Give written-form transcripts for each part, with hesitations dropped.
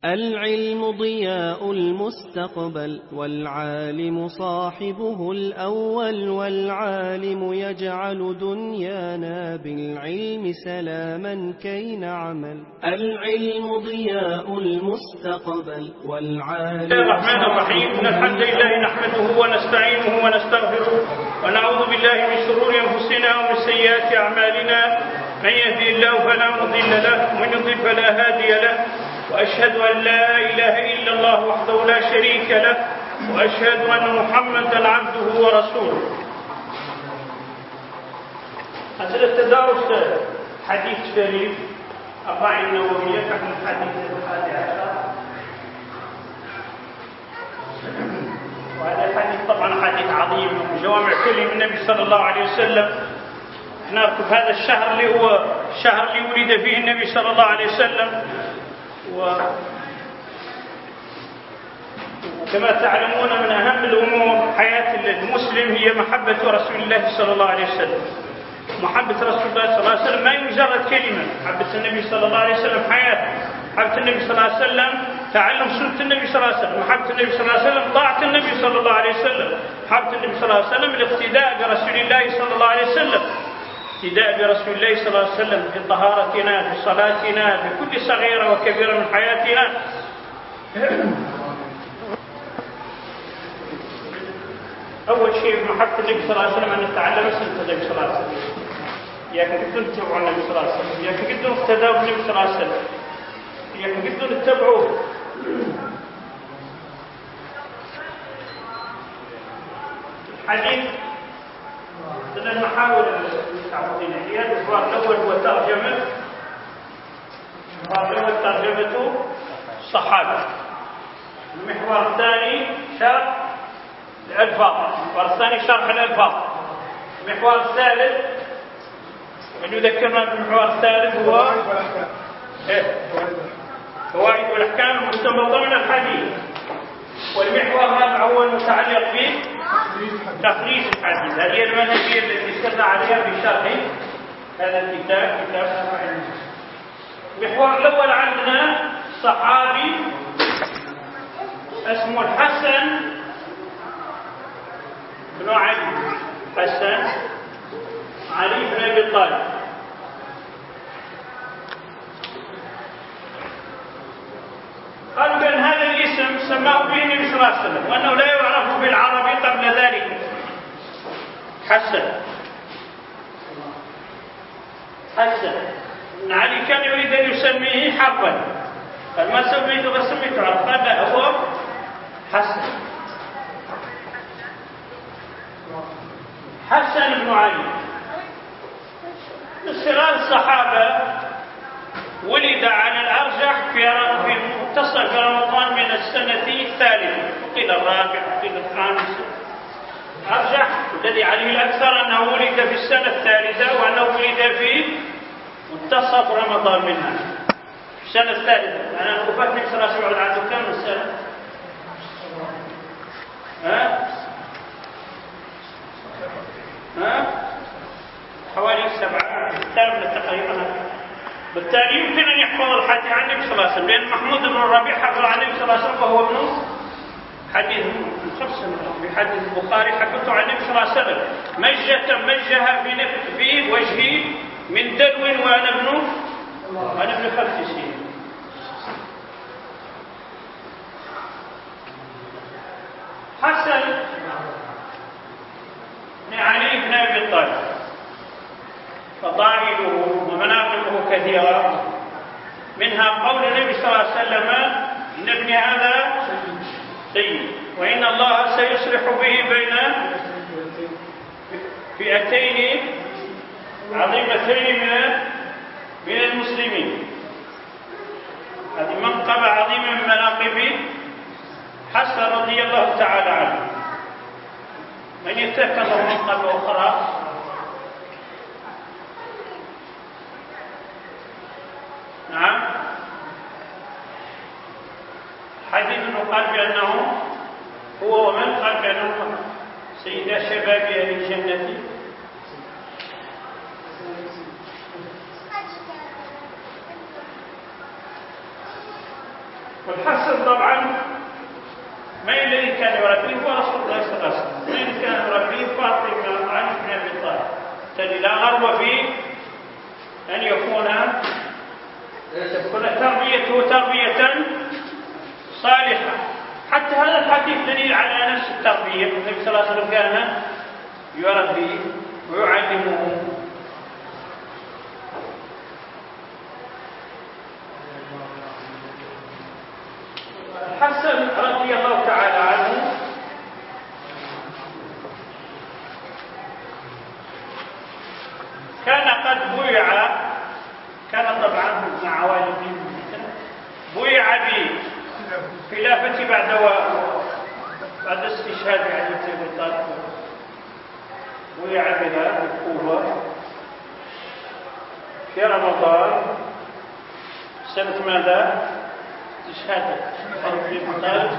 العلم ضياء المستقبل والعالم صاحبه الأول، والعالم يجعل دنيانا بالعلم سلاما كي نعمل. العلم ضياء المستقبل والعالم. بسم الله الرحمن الرحيم. إن الحمد لله نحمده ونستعينه ونستغفره ونعوذ بالله من شرور أنفسنا ومن سيئات أعمالنا. من يهدي الله فلا مضل له ومن يضلل فلا هادي له، وأشهد أن لا إله إلا الله وحده لا شريك له، وأشهد أن محمدا عبده ورسوله. أصل التدارس حديث شريف 40 نووية تحت الحديث 11، وهذا الحديث طبعا حديث عظيم من جوامع كلم النبي صلى الله عليه وسلم. نعرف هذا الشهر اللي هو الشهر اللي ولد فيه النبي صلى الله عليه وسلم، وكما تعلمون من أهم الأمور حياة المسلم هي محبة رسول الله صلى الله عليه وسلم. محبة رسول الله صلى الله عليه وسلم ما هي مجرد كلمة. محبة النبي صلى الله عليه وسلم حياة. محبة النبي صلى الله عليه وسلم تعلم سنة النبي صلى الله عليه وسلم. محبة النبي صلى الله عليه وسلم طاعة النبي صلى الله عليه وسلم. محبة النبي صلى الله عليه وسلم الاقتداء برسول الله صلى الله عليه وسلم. اقتداء برسول الله صلى الله عليه وسلم في طهارتنا، في صلاتنا، في كل صغيرة وكبيرة من حياتنا. أول شيء في محبة النبي صلى الله عليه وسلم أن نتعلم سنة النبي صلى الله عليه وسلم. إياكم قدوا نتبعوا النبي صلى الله عليه وسلم، إياكم قدوا نقتدوا بالنبي صلى الله عليه وسلم، إياكم قدوا نتبعوه. الحديث من المحاور المتعودين عليها. المحور الأول هو ترجمة الصحابة. المحور الثاني شرح الألفاظ. المحور الثاني شرح الألفاظ. المحور الثالث من يذكرنا بالمحور الثالث هو فوائد والأحكام المستنبطة من الحديث. والمحور الرابع هو المتعلق بتخريج الحديث. هذه المنهجية التي استدل عليها في شرح هذا الكتاب، كتاب شرح المسلم. المحور الأول عندنا صحابي اسمه الحسن بن علي. حسن علي بن أبي طالب. قالوا بأن هذا الاسم سماه به النبي صلى الله عليه وسلم، وأنه لا يعرف بالعربي قبل ذلك. حسن بن علي كان يريد أن يسميه حربا، قال ما سميته فسميته عرب، قال لا هو حسن بن علي من صغار الصحابة. ولد على الأرجح في منتصف رمضان من السنة الثالثة، قيل الرابع قيل الخامس. أرجح الذي عليه الأكثر أنه ولد في السنة الثالثة، وأنه ولد في منتصف رمضان منها في السنة الثالثة. أنا وفاة النبي صلى الله عليه وسلم عنده كم سنة؟ حوالي 7 تقريبا. بالتالي يمكن أن يحفظ الحديث عن النبي صلى الله عليه وسلم، لأن محمود بن الربيع حفظ عن النبي صلى الله عليه وسلم، وهو ابن حديث في حديث البخاري حكته عن النبي صلى الله عليه وسلم مجها في وجهي من دلو وأنا ابن 5 سنين. حسن بن علي بن أبي طالب فضائله ومناقبه كثيرة، منها قول النبي صلى الله عليه وسلم إن ابن هذا سيد، وإن الله سيصلح به بين فئتين عظيمتين من المسلمين. هذه منقبة عظيمة من مناقب حسن رضي الله تعالى عنه. من يتذكر منقبة أخرى؟ نعم، حديث قال بأنه هو ومن قال بأنه سيد شباب أهل الجنة والحسن طبعا من الذي كان يربيه هو رسول الله صلى الله عليه وسلم، من كان يربيه فاطمة علي بن أبي طالب. بالتالي لا غرو في أن تكون تربيته تربية صالحة. حتى هذا الحديث دليل على نفس التربية. النبي صلى الله عليه وسلم كان يربيه ويعلمه. الحسن رضي الله تعالى عنه كان قد بويع، كان طبعا ابن عوالم بويع بخلافة بعد استشهاد علي بن ابي طالب، بويع بها بالكوفة في رمضان سنة ماذا؟ استشهاد علي بن ابي طالب.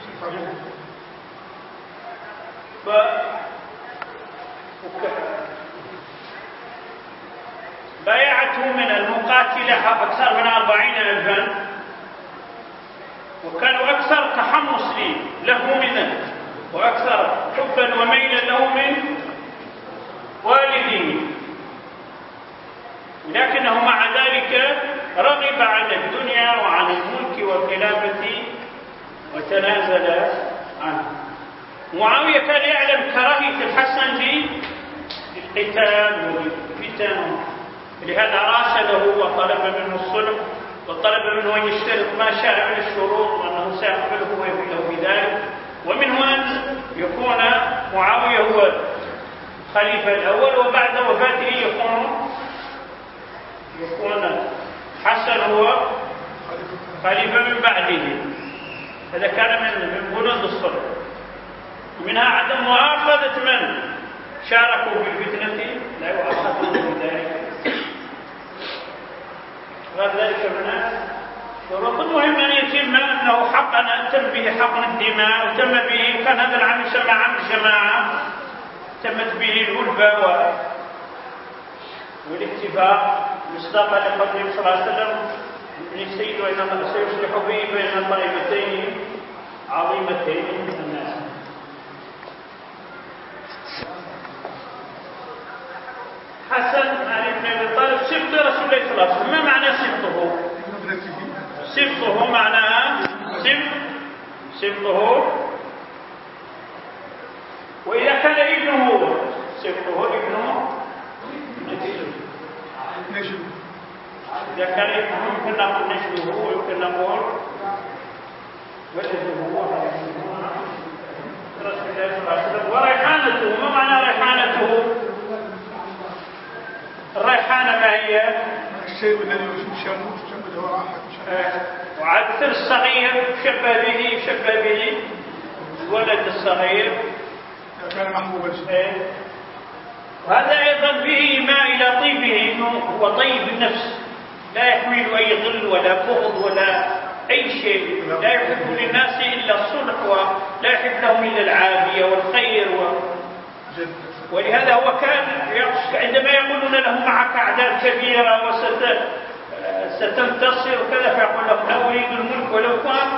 بايعته من المقاتلة أكثر من 40,000، وكانوا أكثر تحمص له منه وأكثر حبا وميلا له من والده، لكنه مع ذلك رغب عن الدنيا وعن الملك والخلافة وتنازل عنه. معاوية كان يعلم كراهية الحسن للقتال والفتن، لهذا راسله وطلب منه الصلح، وطلب منه أن يشترط ما شاء من الشروط وأنه سيقبله ويفعله بذلك. ومنه أن يكون معاوية هو الخليفة الأول، وبعد وفاته يكون حسن هو خليفة من بعده. هذا كان من بنود الصلح. منها عدم مؤاخذة من شاركوا في الفتنة، لا يؤاخذون بذلك. غير ذلك من شروط المهم أن يتم أنه حقا أن تم به حقن الدماء، وتم به كان هذا العمل يسمى عمل الجماعة، تمت به الألفة والاتفاق مصداقا لقوله صلى الله عليه وسلم: ابن السيد وإن الله سيصلح به بين طائفتين عظيمتين من الناس. حسن علي بن ابي طالب سبط رسول الله صلى الله عليه وسلم. ما معنى سبطه؟ سبطه معناها سبطه، واذا كان ابنه سبطه ابنه نجم. اذا كان ابنه يمكن نقول نجمه، ويمكن نقول ولده رسول الله صلى الله عليه وسلم. وريحانته، ما معنى ريحانته؟ الريحانة ما هي؟ الشيء الذي يشبه راحة. وعاد الصغير يشبه به الولد الصغير كان محبوبا. وهذا أيضا فيه ما إلى طيبه، إنه هو طيب النفس، لا يحمل أي ظل ولا بغض ولا أي شيء، لا يحب للناس إلا الصلح، ولا يحب لهم إلا العافية والخير ولهذا هو كان عندما يقولون له معك أعداد كبيرة وستنتصر وكذا، فيقول لهم: لا أريد الملك ولو كان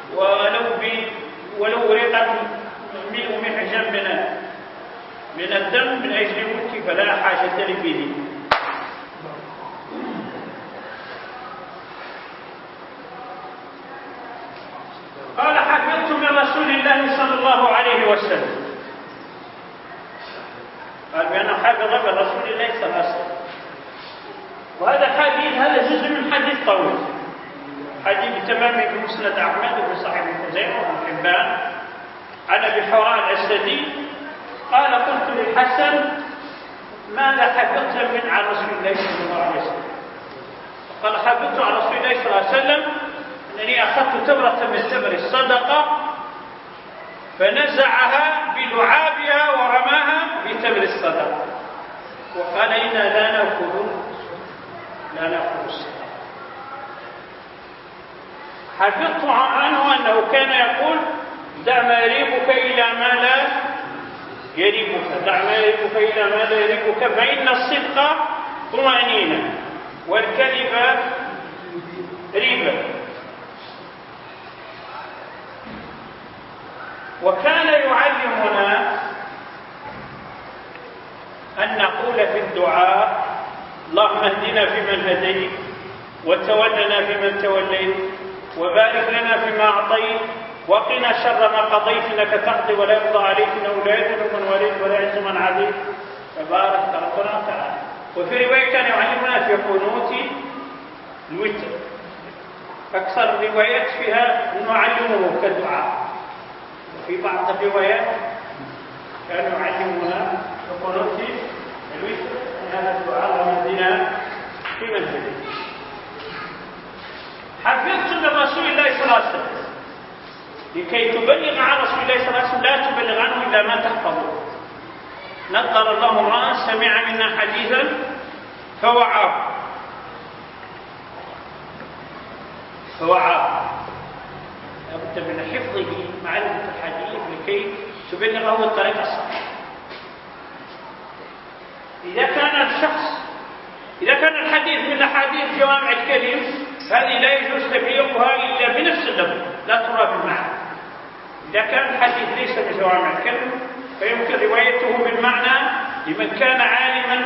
ولو رقة من حجم من الدم من أجل الملك، فلا حاجة لي به. قال: حفظت من رسول الله صلى الله عليه وسلم. قال بأنه حفظ من رسول الله صلى الله عليه وسلم. وهذا الحديث هذا جزء من حديث طويل، حديث تمامي في مسند أحمد وفي صحيح خزيمة وابن حبان عن أبي حوران الأسدي قال: قلت للحسن: ماذا حفظت عن رسول الله صلى الله عليه وسلم؟ قال: حفظت عن رسول الله صلى الله عليه وسلم أنني أخذت تمرة من تمر الصدقة فنزعها بلعابها ورماها بتمر الصدقة، وقال: إنا لا نأكل الصدقة. حفظت عنه أنه كان يقول: دع ما يريبك إلى ما لا يريبك، دع ما يريبك إلى ما لا يريبك، فإن الصدق طمأنينة والكذب ريبة. وكان يعلمنا أن نقول في الدعاء اللهم اهدنا فيمن هديت وتولنا فيمن توليت وبارك لنا فيما أعطيت وقنا شر ما قضيت إنك تقضي ولا يقضى عليك إنه لا يذل من وليت ولا يعز من عاديت تبارك ربنا وتعالى. وفي رواية كان يعلمنا في قنوت الوتر، أكثر الروايات فيها أنه علمه كالدعاء، وفي بعض الروايات كانوا يعلمنا في قنوت الوتر هذا الدعاء اللهم اهدنا فيمن هديت. حفظت من رسول الله صلى الله عليه وسلم لكي تبلغ عن رسول الله صلى الله عليه وسلم لا تبلغ عنه إلا ما تحفظه. نظر الله امرأ سمع منا حديثا فوعاه لابد من حفظه معرفة الحديث لكي تبلغه الطريق الصحيح. إذا كان الحديث من أحاديث جوامع الكلم هذه لا يجوز تبليغها إلا بنفس اللفظ لا ترى بالمعنى. إذا كان الحديث ليس من جوامع الكلم فيمكن روايته بالمعنى لمن كان عالما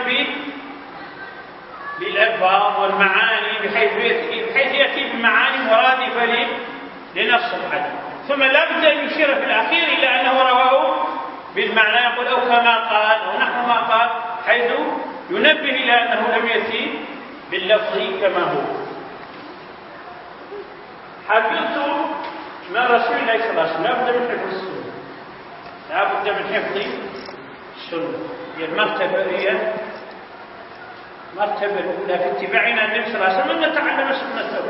بالألفاظ والمعاني بحيث يأتي بمعاني مرادفة لنص الحديث، ثم لا بد أن يشير في الأخير إلى أنه رواه بالمعنى، يقول أو كما قال أو نحو ما قال، حيث ينبه إلى أنه لم يأتي باللفظ كما هو. حفظت من رسول الله صلى الله عليه وسلم لا بد من حفظ السنة، لا بد من حفظ السنة. هي المرتبة الأولى في اتباعنا النبي صلى الله عليه وسلم أن نتعلم سنته.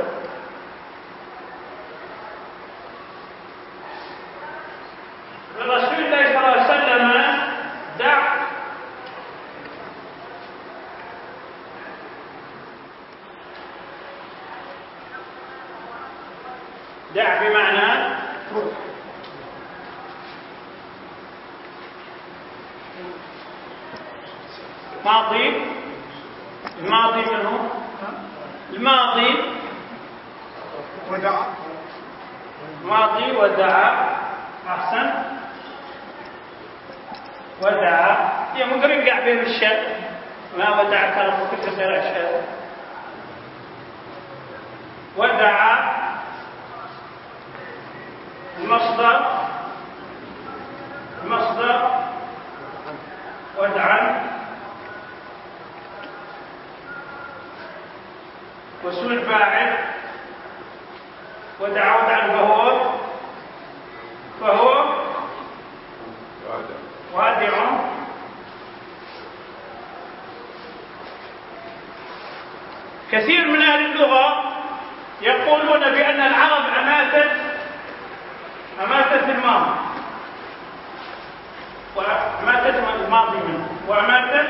من رسول الله صلى الله عليه وسلم دع بمعنى الماضي منه الماضي ودعا أحسن ودعا هي مقرن قاع بين الشاذ ما ودعك ربك كثير الشاذ ودعا المصدر ودعا واسم الفاعل ودعا فهو وادع. كثير من أهل اللغة يقولون بأن العرب أماتت الماضي منه وأماتت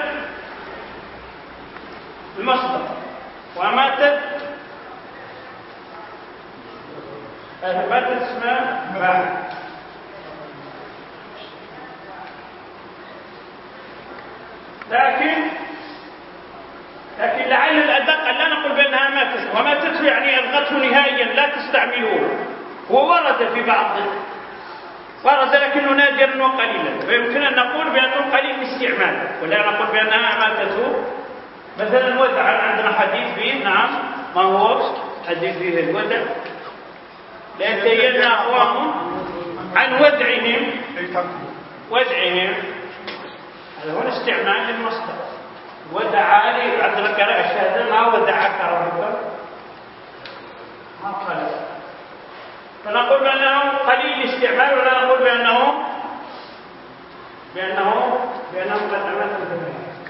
المصدر وأماتت اسمها فاعل. لكن لعل الأدق أن لا نقول بأنها ماتت، وماتت يعني ألغته نهائيا لا تستعملوه. وورد في بعض لكنه نادرا وقليلا، ويمكن أن نقول بأنه قليل الاستعمال ولا نقول بأنها ماتته. مثلا ودع عندنا حديث فيه نعم ما هو حديث فيه الودع لينتهين أقوام عن ودعهم هذا هو الاستعمال للمصدر. ودعا لي عندنا قراءة الشهادة ما ودعك ربك ما قال، فنقول بأنه قليل الاستعمال ولا نقول بأنه قد أمات.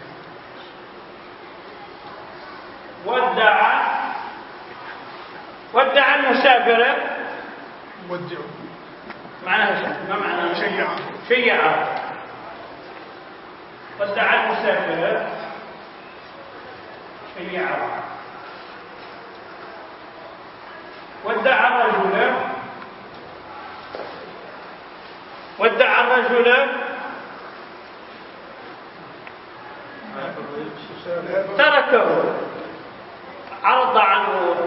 ودع المسافر معناها ما معناه شيعة. ودع المسافر شيعة. ودع الرجل تركه عرض عنه.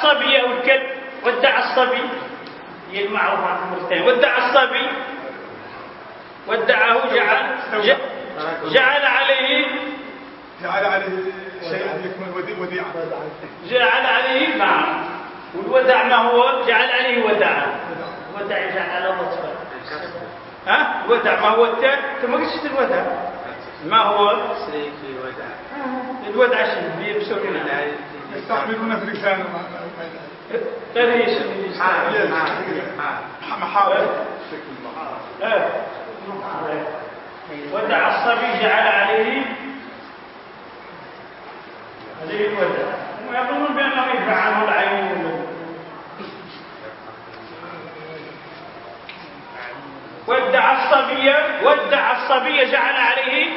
الصبي أو الكلب، ودع الصبي هي المعروف عن المرتين، ودع الصبي، ودعه جعل عليه شيئا يكمل وديعة، جعل عليه نعم. والودع ما هو؟ جعل عليه ودعا، ودع جعل على لطفا. ها الودع ما هو؟ التاء ثم قلت الودع ما هو؟ الودع شنو بيبسوننا يستعملون في لسان غير ايش محاور. ودع الصبي جعل عليه الودع، ويظنون بانه يدفع عنه العين. ودع الصبي جعل عليه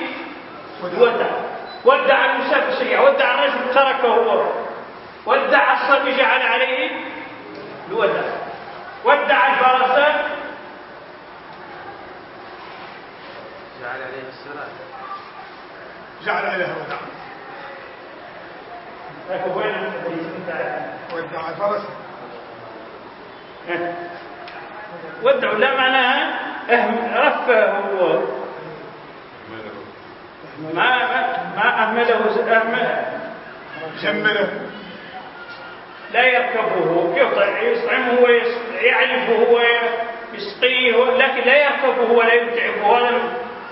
ودع المسافر سريع، ودع الرجل تركه هو، ودع الصبي جعل عليه الودع، ودع الفرس جعل عليه السراج، جعل عليه ودع، ودع الفرس ودع لا معناها رفه هو، ما أهمله جمله، لا يركبه، يطعمه ويعلفه ويسقيه، لكن لا يركبه ولا يتعبه. هذا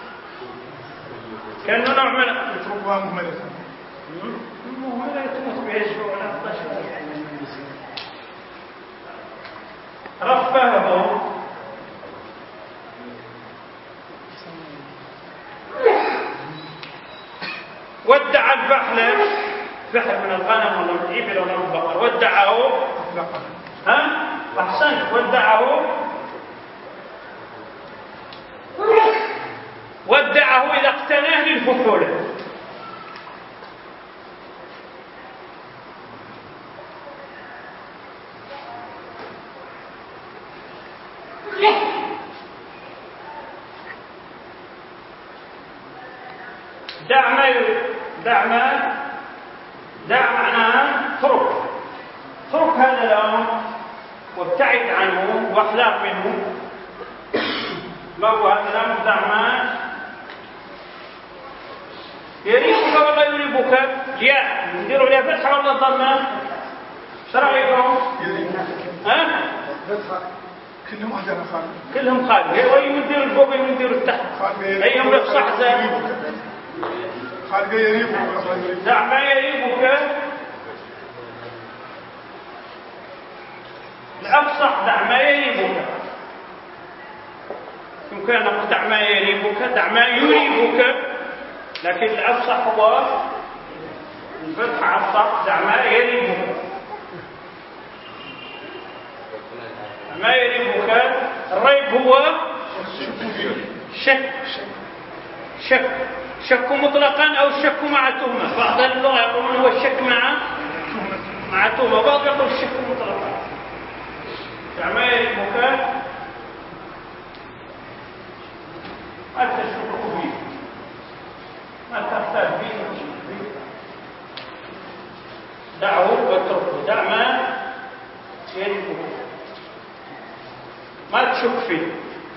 كأنه نوع من يتركها مهملة تموت بها الجوع ولا الطشر. رفهه ودع الفحل، فحل من الغنم ولا من الإبل ولا من البقر، ودعه أحسنت، ودعه إذا اقتناه للفحول. دع معناها اترك هذا الأمر وابتعد عنه واحذر منه. ما هو هذا الأمر؟ دع ما يريبك ولا يريبك. يا نديروا لها فتحة ولا ضمة؟ ايش رأيكم؟ كلهم عندنا خالد، كلهم خالد. هي يدير الفوق ويدير التحت، ايهم يفصح خالد يريبك. دع ما يريبك، الأفصح دع ما يريبك. يمكن أن نقول دع ما يريبك، دع ما يريبك، لكن الأفصح هو الفتح على الصح، دع ما يريبك. ما يريبك الريب هو شك مطلقا أو الشك مع تهمة. بعض اللغة يقولون هو الشك مع تهمة، بعض يقول الشك مطلقا. ما يريبك ما تشك فيه، ما تحتاج فيه، دعه واتركه. دع ما يريبك، ما تشك فيه،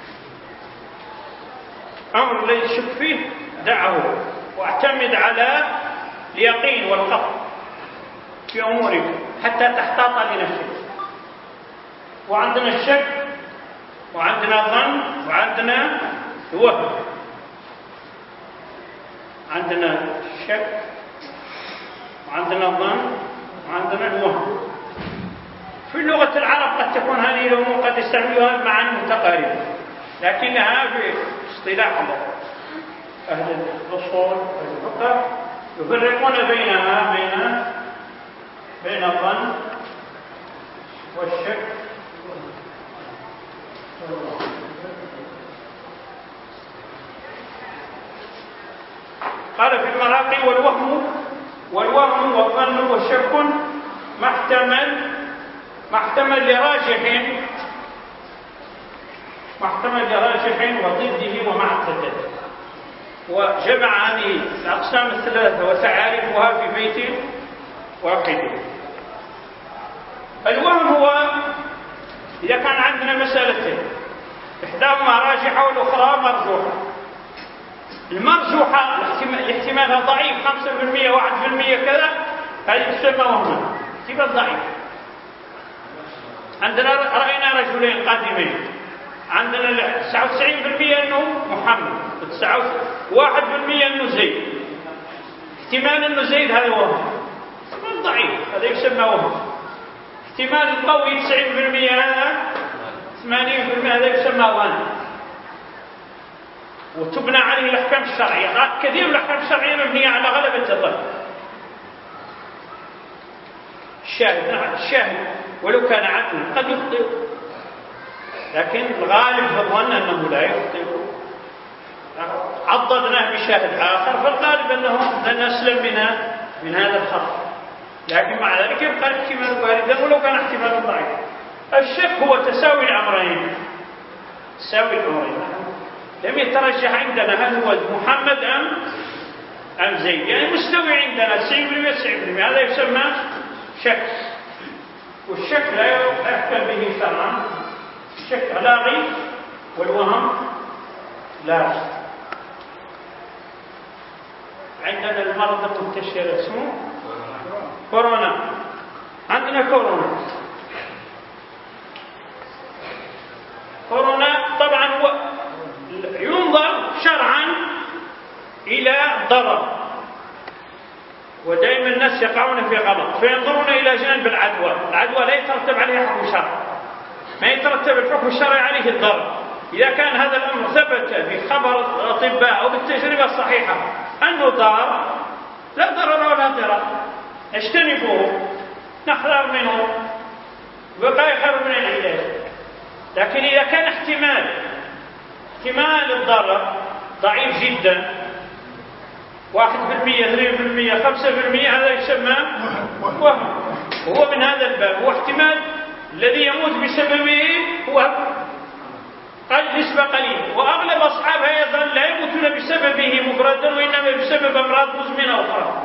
أمر الذي تشك فيه دعه، واعتمد على اليقين والقطع في أمورك حتى تحتاط لنفسك. وعندنا الشك وعندنا الظن وعندنا الوهم. عندنا الشك وعندنا الظن وعندنا الوهم. في لغة العرب قد تكون هذه الأمور قد يستعملوها بمعاني متقاربة، لكنها في اصطلاح أهل الأصول والفقه يفرقون بينها بين الظن والشك قال في المراقي والوهم والظن والشك محتمل لراجح وضده ومعتدل. وجمع هذه الأقسام الثلاثة وتعارفها في بيت واحد. الوهم هو إذا كان عندنا مسألتين إحداهما راجحة والأخرى مرجوحة. المرجوحة احتمالها ضعيف 5% 1% كذا، هذه تسمى وهما، احتمال ضعيف. عندنا رأينا رجلين قادمين، عندنا 99% أنه محمد، 1% أنه زيد، احتمال أنه زيد هذا وهم، احتمال ضعيف هذا يسمى وهم. احتمال القوي 90% هذا 80% هذا يسمى ظن، وتبنى عليه الأحكام الشرعية. كثير من الأحكام الشرعية مبنية على غلبة الظن. الشاهد ولو كان عقلا قد يخطئ، لكن الغالب في الظن أنه لا يخطئ. عضدناه بشاهد آخر، فالغالب أنه لن نسلم من هذا الخطأ، لكن مع ذلك يبقى الاحتمال واردا ولو كان احتمال ضعيف. الشك هو تساوي الأمرين، لم يترجح عندنا هل هو محمد أم زيد، يعني مستوي عندنا 90% هذا يسمى شك. والشك لا يحكم به شرعا، الشك لاغي والوهم لا. عندنا المرض المنتشر اسمه كورونا، عندنا كورونا طبعا هو ينظر شرعا إلى ضرر، ودائما الناس يقعون في غلط فينظرون إلى جانب العدوى لا يترتب عليها حكم شرعي، ما يترتب الحكم الشرعي عليه الضرر. إذا كان هذا الأمر ثبت بخبر الأطباء أو بالتجربة الصحيحة أنه ضار، لا ضرر ولا ضرر، اجتنبوه، نحذر منه، وقاية خير من العلاج. لكن إذا كان احتمال الضرر ضعيف جدا 1% 2% 5%، هذا يسمى وهم، وهو من هذا الباب. هو احتمال الذي يموت بسببه هو نسبة قليلة، وأغلب أصحابها أيضا لا يموتون بسببه مفردا، وإنما بسبب أمراض مزمنة أخرى.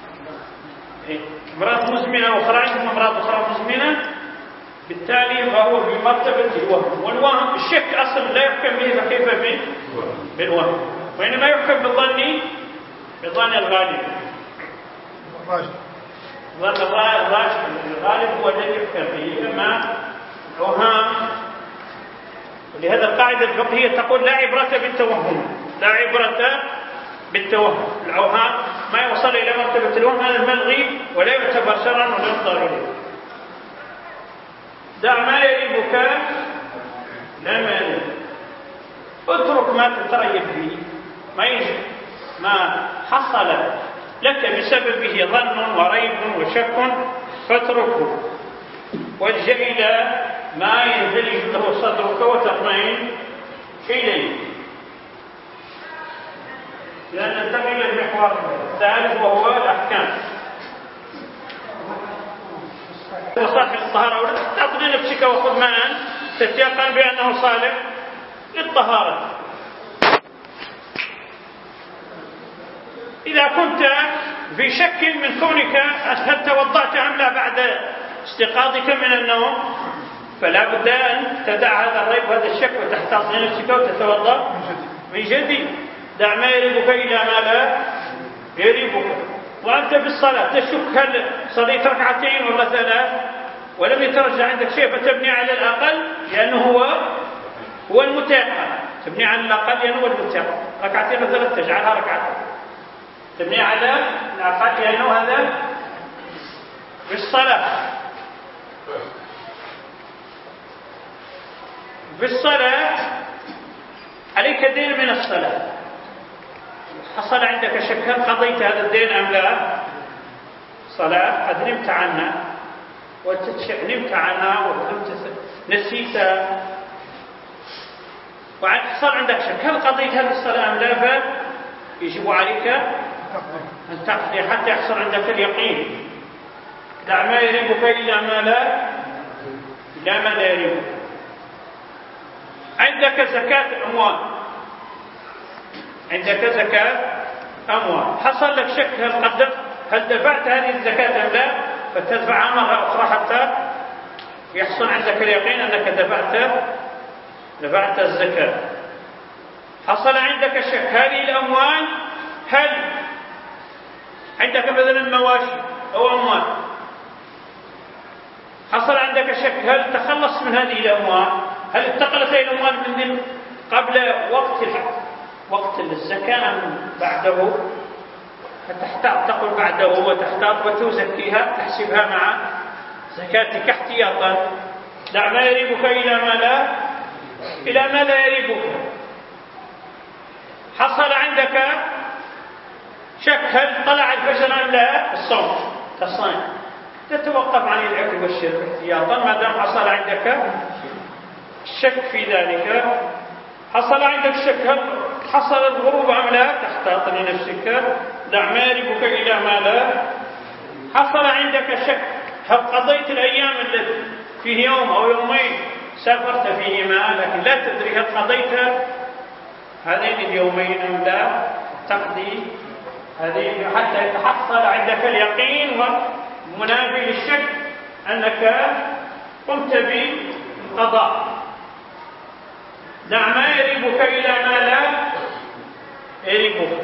أمراض مزمنة أخرى، عندهم أمراض أخرى مزمنة، بالتالي فهو بمرتبة الوهم. والوهم الشك أصلا لا يحكم به، فكيف بالوهم؟ وإنما يحكم بالظن الغالب. ظن الغالب هو الذي يحكم به، أما الوهام. ولهذا القاعدة الفقهية تقول لا عبرة بالتوهم. الأوهام ما يوصل إلى مرتبة الوهم هذا ملغي ولا يعتبر شرعا ولا ينظر إليه. دع ما يريبك لا ما يريبك، اترك ما تتريب به، ما حصل لك بسببه ظن وريب وشك فاتركه، والجأ إلى ما ينفلج له صدرك وتطمئن إليه. لأن ننتقل إلى المحور الثالث وهو الأحكام. وصالح للطهارة، ولا تعطي نفسك وخذ ماء تتيقن بأنه صالح للطهارة. إذا كنت في شك من كونك هل توضأت أم لا بعد استيقاظك من النوم، فلا بد أن تدع هذا الريب وهذا الشك وتحتاط لنفسك وتتوضأ من جديد. دع ما يريبك إلى ما لا يريبك. وأنت في الصلاة تشك هل صليت ركعتين ولا 3 ولم يترجع عندك شيء، فتبني على الأقل لأنه هو المتيقن، تبني على الأقل لأنه هو المتيقن. 2 أو 3 تجعلها 2، تبني على الأقل لأنه هذا في الصلاة عليك دين من الصلاة، حصل عندك شك هل قضيت هذا الدين أم لا؟ صلاة قد نمت عنها نسيتها، وحصل عندك شك هل قضيت هذه الصلاة أم لا، فيجب عليك أن تقضي حتى يحصل عندك اليقين. دع ما يريبك إلى ما لا يريبك. عندك زكاة أموال، حصل لك شك هل دفعت هذه الزكاة أم لا، فتدفعها مرة أخرى يحصل عندك اليقين أنك دفعت الزكاة. حصل عندك شك هذه الأموال، هل عندك مثلا مواشي أو أموال، حصل عندك شك هل تخلص من هذه الأموال، هل انتقلت هذه الأموال من قبل وقت الزكاة أم بعده، فتحتاط تقول بعده وتحتاط وتزكيها تحسبها مع زكاتك احتياطا. دع ما يريبك إلى ما لا يريبك. حصل عندك شك هل طلع الفجر أم لا، الصوم كالصائم تتوقف عن الأكل والشرب احتياطا ما دام حصل عندك الشك في ذلك. حصل عندك شك هل حصل الغروب أم لا، تحتاط لنفسك. دع ما يريبك إلى ما لا. حصل عندك شك هل قضيت الأيام التي فيه يوم أو يومين سافرت فيهما لكن لا تدري هل قضيت هذين اليومين أم لا، تقضي هذه حتى يتحصل عندك اليقين ومنافي للشك أنك قمت بالقضاء. دع ما يريبك إلى ما لا يريبك.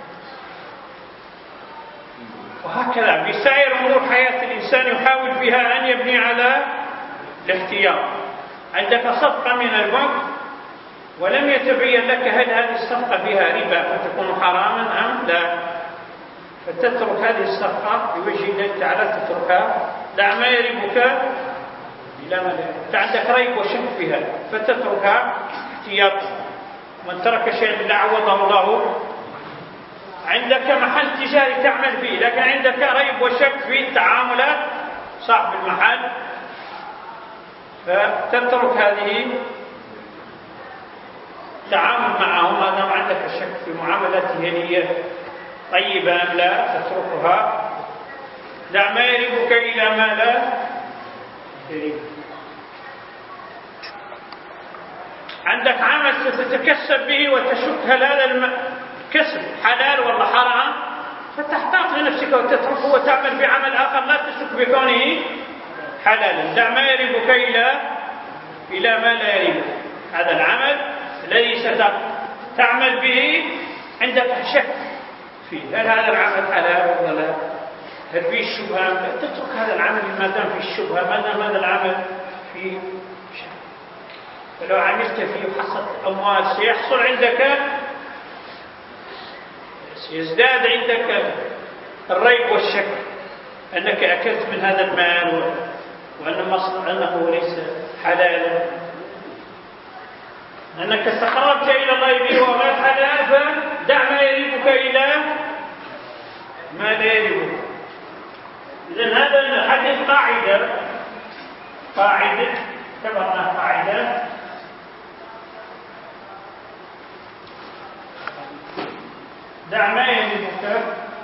وهكذا بسائر أمور حياة الإنسان يحاول بها أن يبني على الاحتياط. عندك صفقة من البنك ولم يتبين لك هل هذه الصفقة فيها ربا فتكون حراما أم لا، فتترك هذه الصفقة بوجه الله تعالى تتركها. دع ما يريبك إلى ما لا. أنت عندك ريب وشك فيها فتتركها احتياطا. من ترك شيئا لا عوضه الله. عندك محل تجاري تعمل فيه لكن عندك ريب وشك في تعاملات صاحب المحل فتترك هذه التعامل معه ما دام عندك شك في معاملته هل هي طيبة أم لا، تتركها. دع ما يريبك إلى ما لا يريبك. عندك عمل ستتكسب به وتشك هل هذا الكسب حلال ولا حرام، فتحتاط لنفسك وتتركه وتعمل بعمل آخر لا تشك بكونه حلالا. دع ما يريبك إلى ما لا يريبك. هذا العمل الذي ستعمل به عندك شك فيه، هل هذا العمل حلال ولا لا، هل فيه الشبهة، تترك هذا العمل ما دام فيه الشبهة، ما دام هذا العمل فيه شك. فلو عملت فيه وحصلت أموال سيحصل عندك، سيزداد عندك الريب والشك أنك أكلت من هذا المال وأنه ليس حلالا، أنك تقربت إلى الله به وغير حلال. فدع ما يريبك إلى ما لا يريبك. إذن هذا الحديث قاعدة اعتبرناها قاعدة دع ما يريبك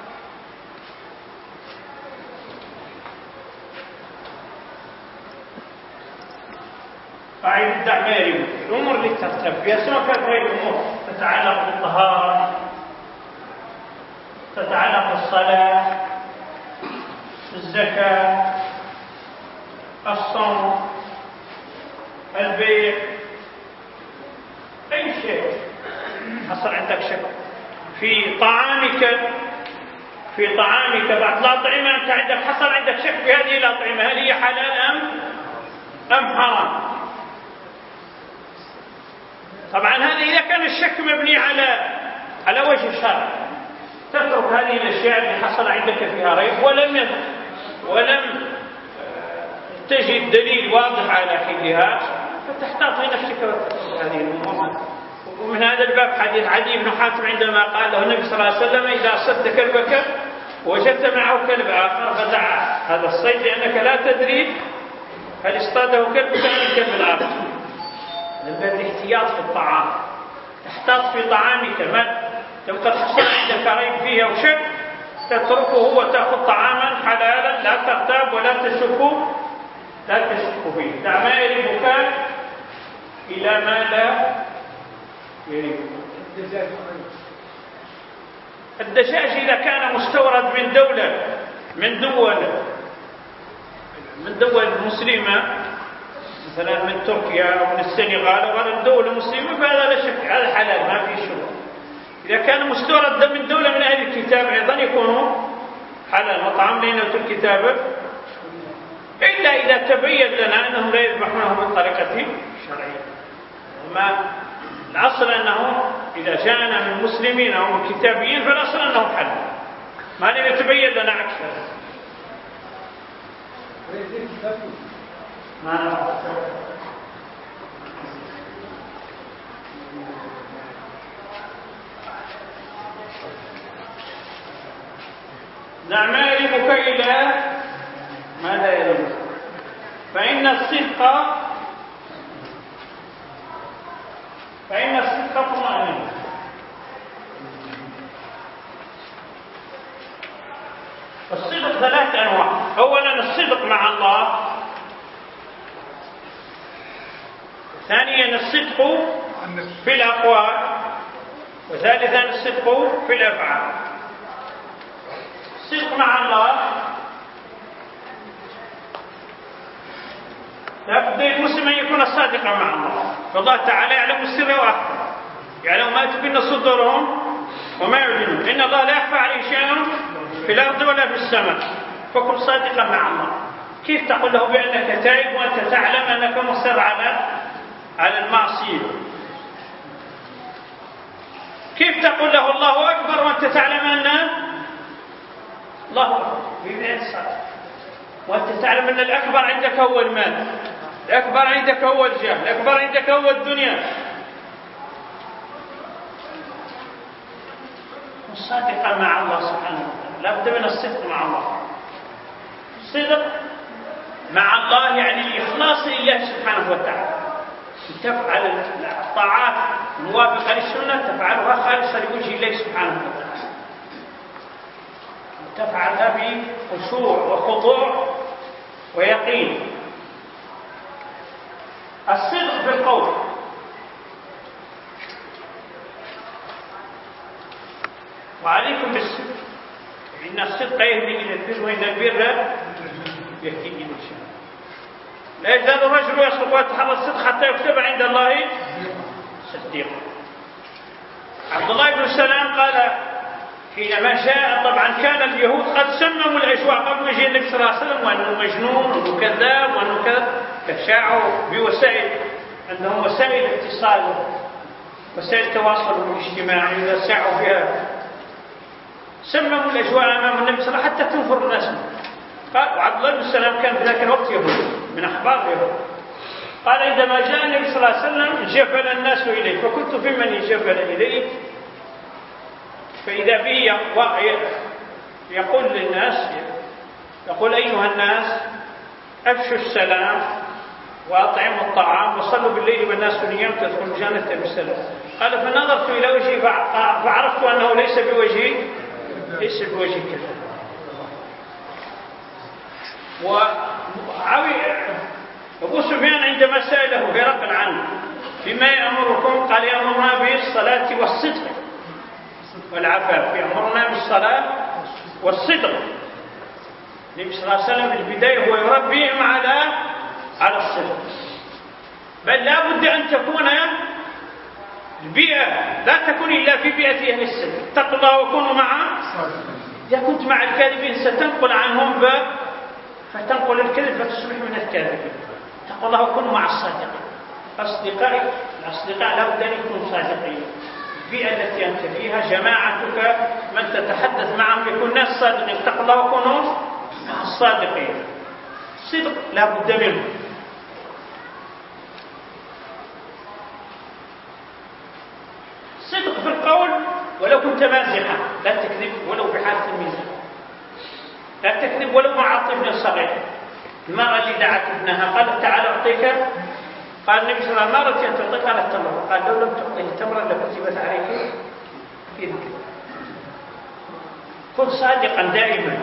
قاعدة دع ما يريبك. الأمور اللي ترتب فيها سواء كانت هذه الأمور تتعلق بالطهارة، تتعلق بالصلاة، الزكاة، الصوم، البيع، أي شيء حصل عندك شك في طعامك بعض الأطعمة، أنت عندك حصل عندك شك في هذه الأطعمة هل هي حلال أم حرام. طبعا هذا إذا كان الشك مبني على وجه الشرع، تترك هذه الأشياء اللي حصل عندك فيها ريب ولم تجد دليل واضح على حلها، فتحتاط لنفسك هذه الأمور. ومن هذا الباب حديث عدي بن حاتم عندما قال له النبي صلى الله عليه وسلم إذا أصدت كلبك وجدت معه كلب آخر فدع هذا الصيد لأنك لا تدري هل اصطاده كلبك أم الكلب الآخر. من باب الاحتياط في الطعام، تحتاط في طعامك ما لم قد حصل عندك ريب فيه أو شك تتركه وتأخذ طعاما حلالا لا تغتاب ولا تشك فيه. دع ما يريبك إلى ما لا يريبك. الدجاج إذا كان مستورد من دول مسلمة مثلا من تركيا أو من السنغال أو من دولة مسلمة، فهذا لا شك هذا حلال ما فيه شبهة. إذا كان مستورد من دولة من أهل الكتاب أيضا يكون حلال مطعم لأن أوتوا الكتاب، إلا إذا تبين لنا أنهم لا يذبحونه بالطريقة الشرعية. أما الأصل أنه إذا جاءنا من مسلمين أو من كتابيين فالأصل أنه حلال، ما لم يتبين لنا عكسه. نعم ما يلمك إلى ما لا يلمك، فإن الصدق طمأنينة. الصدق ثلاث أنواع. أولا الصدق مع الله، ثانيا الصدق في الأقوال، وثالثا الصدق في الأفعال. الصدق مع الله لابد للمسلم أن يكون صادقا مع الله، فالله تعالى يعلم السر وأخفى، يعلم ما تكن صدورهم وما يعلنون، إن الله لا يخفى عليه شيء في الأرض ولا في السماء، فكن صادقا مع الله. كيف تقول له بأنك تائب وأنت تعلم أنك مصر على المعصية؟ كيف تقول له الله أكبر وأنت تعلم أن الله أكبر بمعنى الصدق، وأنت تعلم أن الأكبر عندك هو المال، الأكبر عندك هو الجاه، الأكبر عندك هو الدنيا. صادقا مع الله سبحانه وتعالى، لا بد من الصدق مع الله. الصدق مع الله يعني الإخلاص لله سبحانه وتعالى، تفعل الطاعات الموافقة للسنة تفعلها خالصة لوجه الله سبحانه وتعالى، تفعلها بخشوع وخضوع ويقين. الصدق في القول، وعليكم بالصدق، إن الصدق يهدي إلى البر وإن البر يهدي إلى الشر. لا يزال الرجل يصدق ويتحرى الصدق حتى يكتب عند الله صديقا. عبد الله بن سلام قال حينما جاء، طبعا كان اليهود قد سمموا الأجواء قبل وجه النبي صلى الله عليه وسلم وأنه مجنون وأنه كذاب وأنه كذا، فشاعوا بوسائل، عندهم وسائل اتصال وسائل التواصل الاجتماعي إذا سعوا فيها سمموا الأجواء أمام النبي صلى الله عليه وسلم حتى تنفر الناس. قال وعبد الله بن سلام كان في ذاك الوقت يهودي من أحبار اليهود، قال عندما جاء النبي صلى الله عليه وسلم جفل الناس إليه، فكنت في من جفل إليه، فإذا به يقول للناس، يقول أيها الناس أفشوا السلام وأطعموا الطعام وصلوا بالليل والناس نيام تدخلوا الجنة بسلام. قال فنظرت إلى وجهه فعرفت أنه ليس بوجهي كذا. أبو سفيان عندما سأله هرقل عنه بما يأمركم، قال يأمرنا بالصلاة والصدق والعفاف، يأمرنا بالصلاة والصدق. النبي صلى الله عليه وسلم في البداية هو يربيهم على الصدق، بل لا بد أن تكون البيئة لا تكون إلا في بيئة أهل الصدق. اتقوا الله وكونوا إذا كنت مع الكاذبين ستنقل عنهم فتنقل الكذب فتصبح من الكاذبين. اتقوا الله وكونوا مع الصادقين. الأصدقاء لا بد أن يكونوا صادقين. البيئة التي أنت فيها جماعتك من تتحدث معهم يكون ناس صادقين. اتقوا الله وكونوا مع الصادقين. الصدق لا بد منه. الصدق في القول ولو كنت مازحا، لا تكذب ولو بحالة الميزان، لا تكذب ولو مع طفل صغير. المرأة اللي دعت ابنها قالت تعال أعطيك، قال النبي صلى الله عليه وسلم ما رأيت أن تعطيك على التمر، قال لو لم تعطيه تمرا لكتبت عليك كذب. كن صادقا دائما،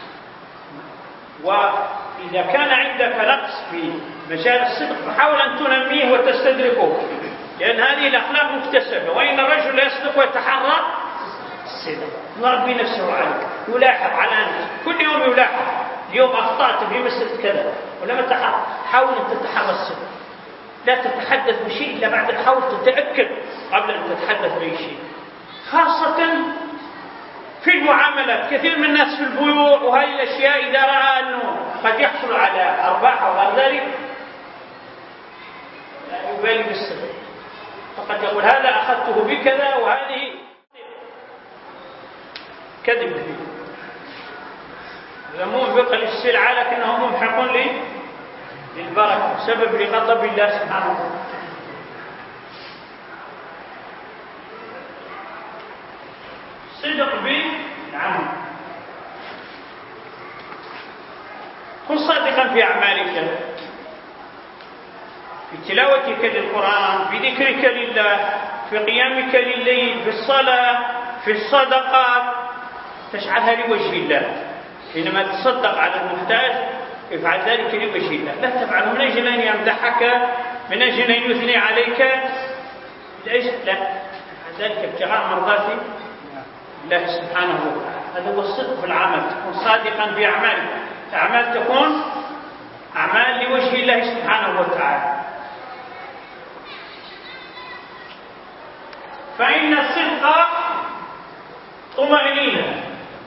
وإذا كان عندك نقص في مجال الصدق فحاول أن تنميه وتستدركه، لأن هذه الأخلاق مكتسبة. وإن الرجل يصدق ويتحرى الصدق، يربي نفسه عليه، يلاحظ على نفسه كل يوم، يلاحظ اليوم أخطأت في مسألة كذا ولما حاول أن تتحرى الصدق، لا تتحدث بشيء إلا بعد حاول تتأكد قبل أن تتحدث بأي شيء، خاصة في المعاملات. كثير من الناس في البيوع وهذه الأشياء إذا رأى أنه قد يحصل على أرباح أو غير ذلك لا يبالي بالصدق، فقد يقول هذا أخذته بكذا وهذه كذب فيه، مو منفق للسلعة لكنهم ممحقون للبركة، سبب لغضب الله سبحانه وتعالى. صدق بالعمل، كن صادقا في أعمالك، في تلاوتك للقرآن، في ذكرك لله، في قيامك لليل، في الصلاة، في الصدقات، تجعلها لوجه الله. حينما تصدق على المحتاج افعل ذلك لوجه الله، لا تفعله من أجل أن يمدحك، من أجل أن يثني عليك، لا، افعل ذلك ابتغاء مرضات الله سبحانه وتعالى. هذا هو الصدق في العمل، تكون صادقا في أعمالك، أعمال تكون أعمال لوجه الله سبحانه وتعالى. فإن الصدق طمأنينة،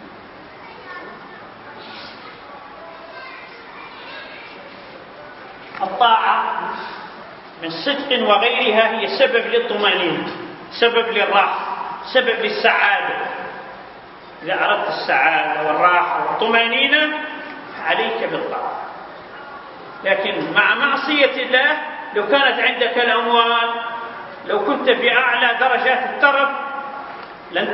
الطاعة من صدق وغيرها هي سبب للطمأنينة، سبب للراحة، سبب للسعادة. إذا أردت السعادة والراحة والطمأنينة عليك بالطاعة. لكن مع معصية الله لو كانت عندك الأموال، لو كنت في أعلى درجات الترف لن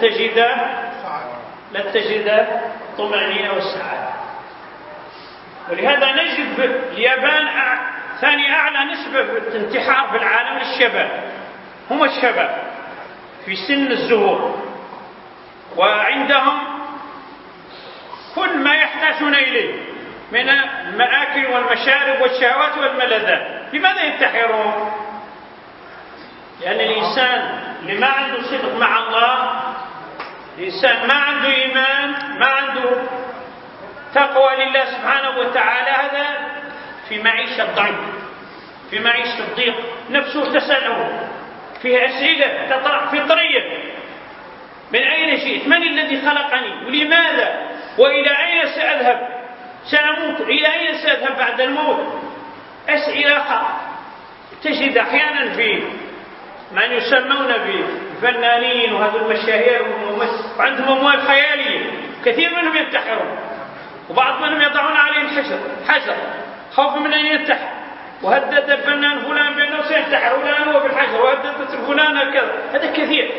تجد الطمأنينة والسعادة. ولهذا نجد اليابان ثاني أعلى نسبة في الانتحار في العالم للشباب، هم الشباب في سن الزهور، وعندهم كل ما يحتاجون إليه من المآكل والمشارب والشهوات والملذات. لماذا ينتحرون؟ لأن الإنسان اللي ما عنده صدق مع الله، الإنسان ما عنده إيمان، ما عنده تقوى لله سبحانه وتعالى، هذا في معيشة ضنك، في معيشة ضيق، نفسه تسأله فيها أسئلة تطرح فطرية: من أين جئت؟ من الذي خلقني؟ ولماذا؟ وإلى أين سأذهب؟ سأموت، إلى أين سأذهب بعد الموت؟ أسئلة تجد أحيانا في من يسمون بالفنانين وهذا المشاهير وعندهم أموال خيالية، كثير منهم ينتحرون، وبعض منهم يضعون عليهم حجر خوفا من أن ينتحر، وهدد الفنان فلان بأنه سينتحر فلان هو بالحجر، وهددت فلان كذا. هذا كثير.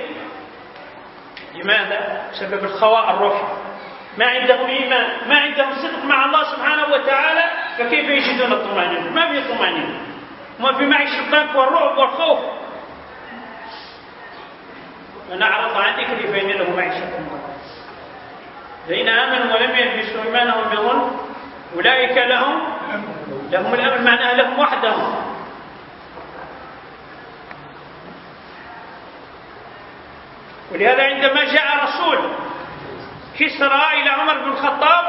لماذا؟ بسبب الخواء الروحي، ما عندهم إيمان، ما عندهم صدق مع الله سبحانه وتعالى، فكيف يجدون الطمأنينة؟ ما في طمأنينة، ما في معيشة الضنك والرعب والخوف. من أعرض عن ذكري فإن له معيشة ضنكا. الذين آمنوا ولم يلبسوا إيمانهم بظلم أولئك لهم الأمن، معناها لهم وحدهم. ولهذا عندما جاء رسول كسرى إلى عمر بن الخطاب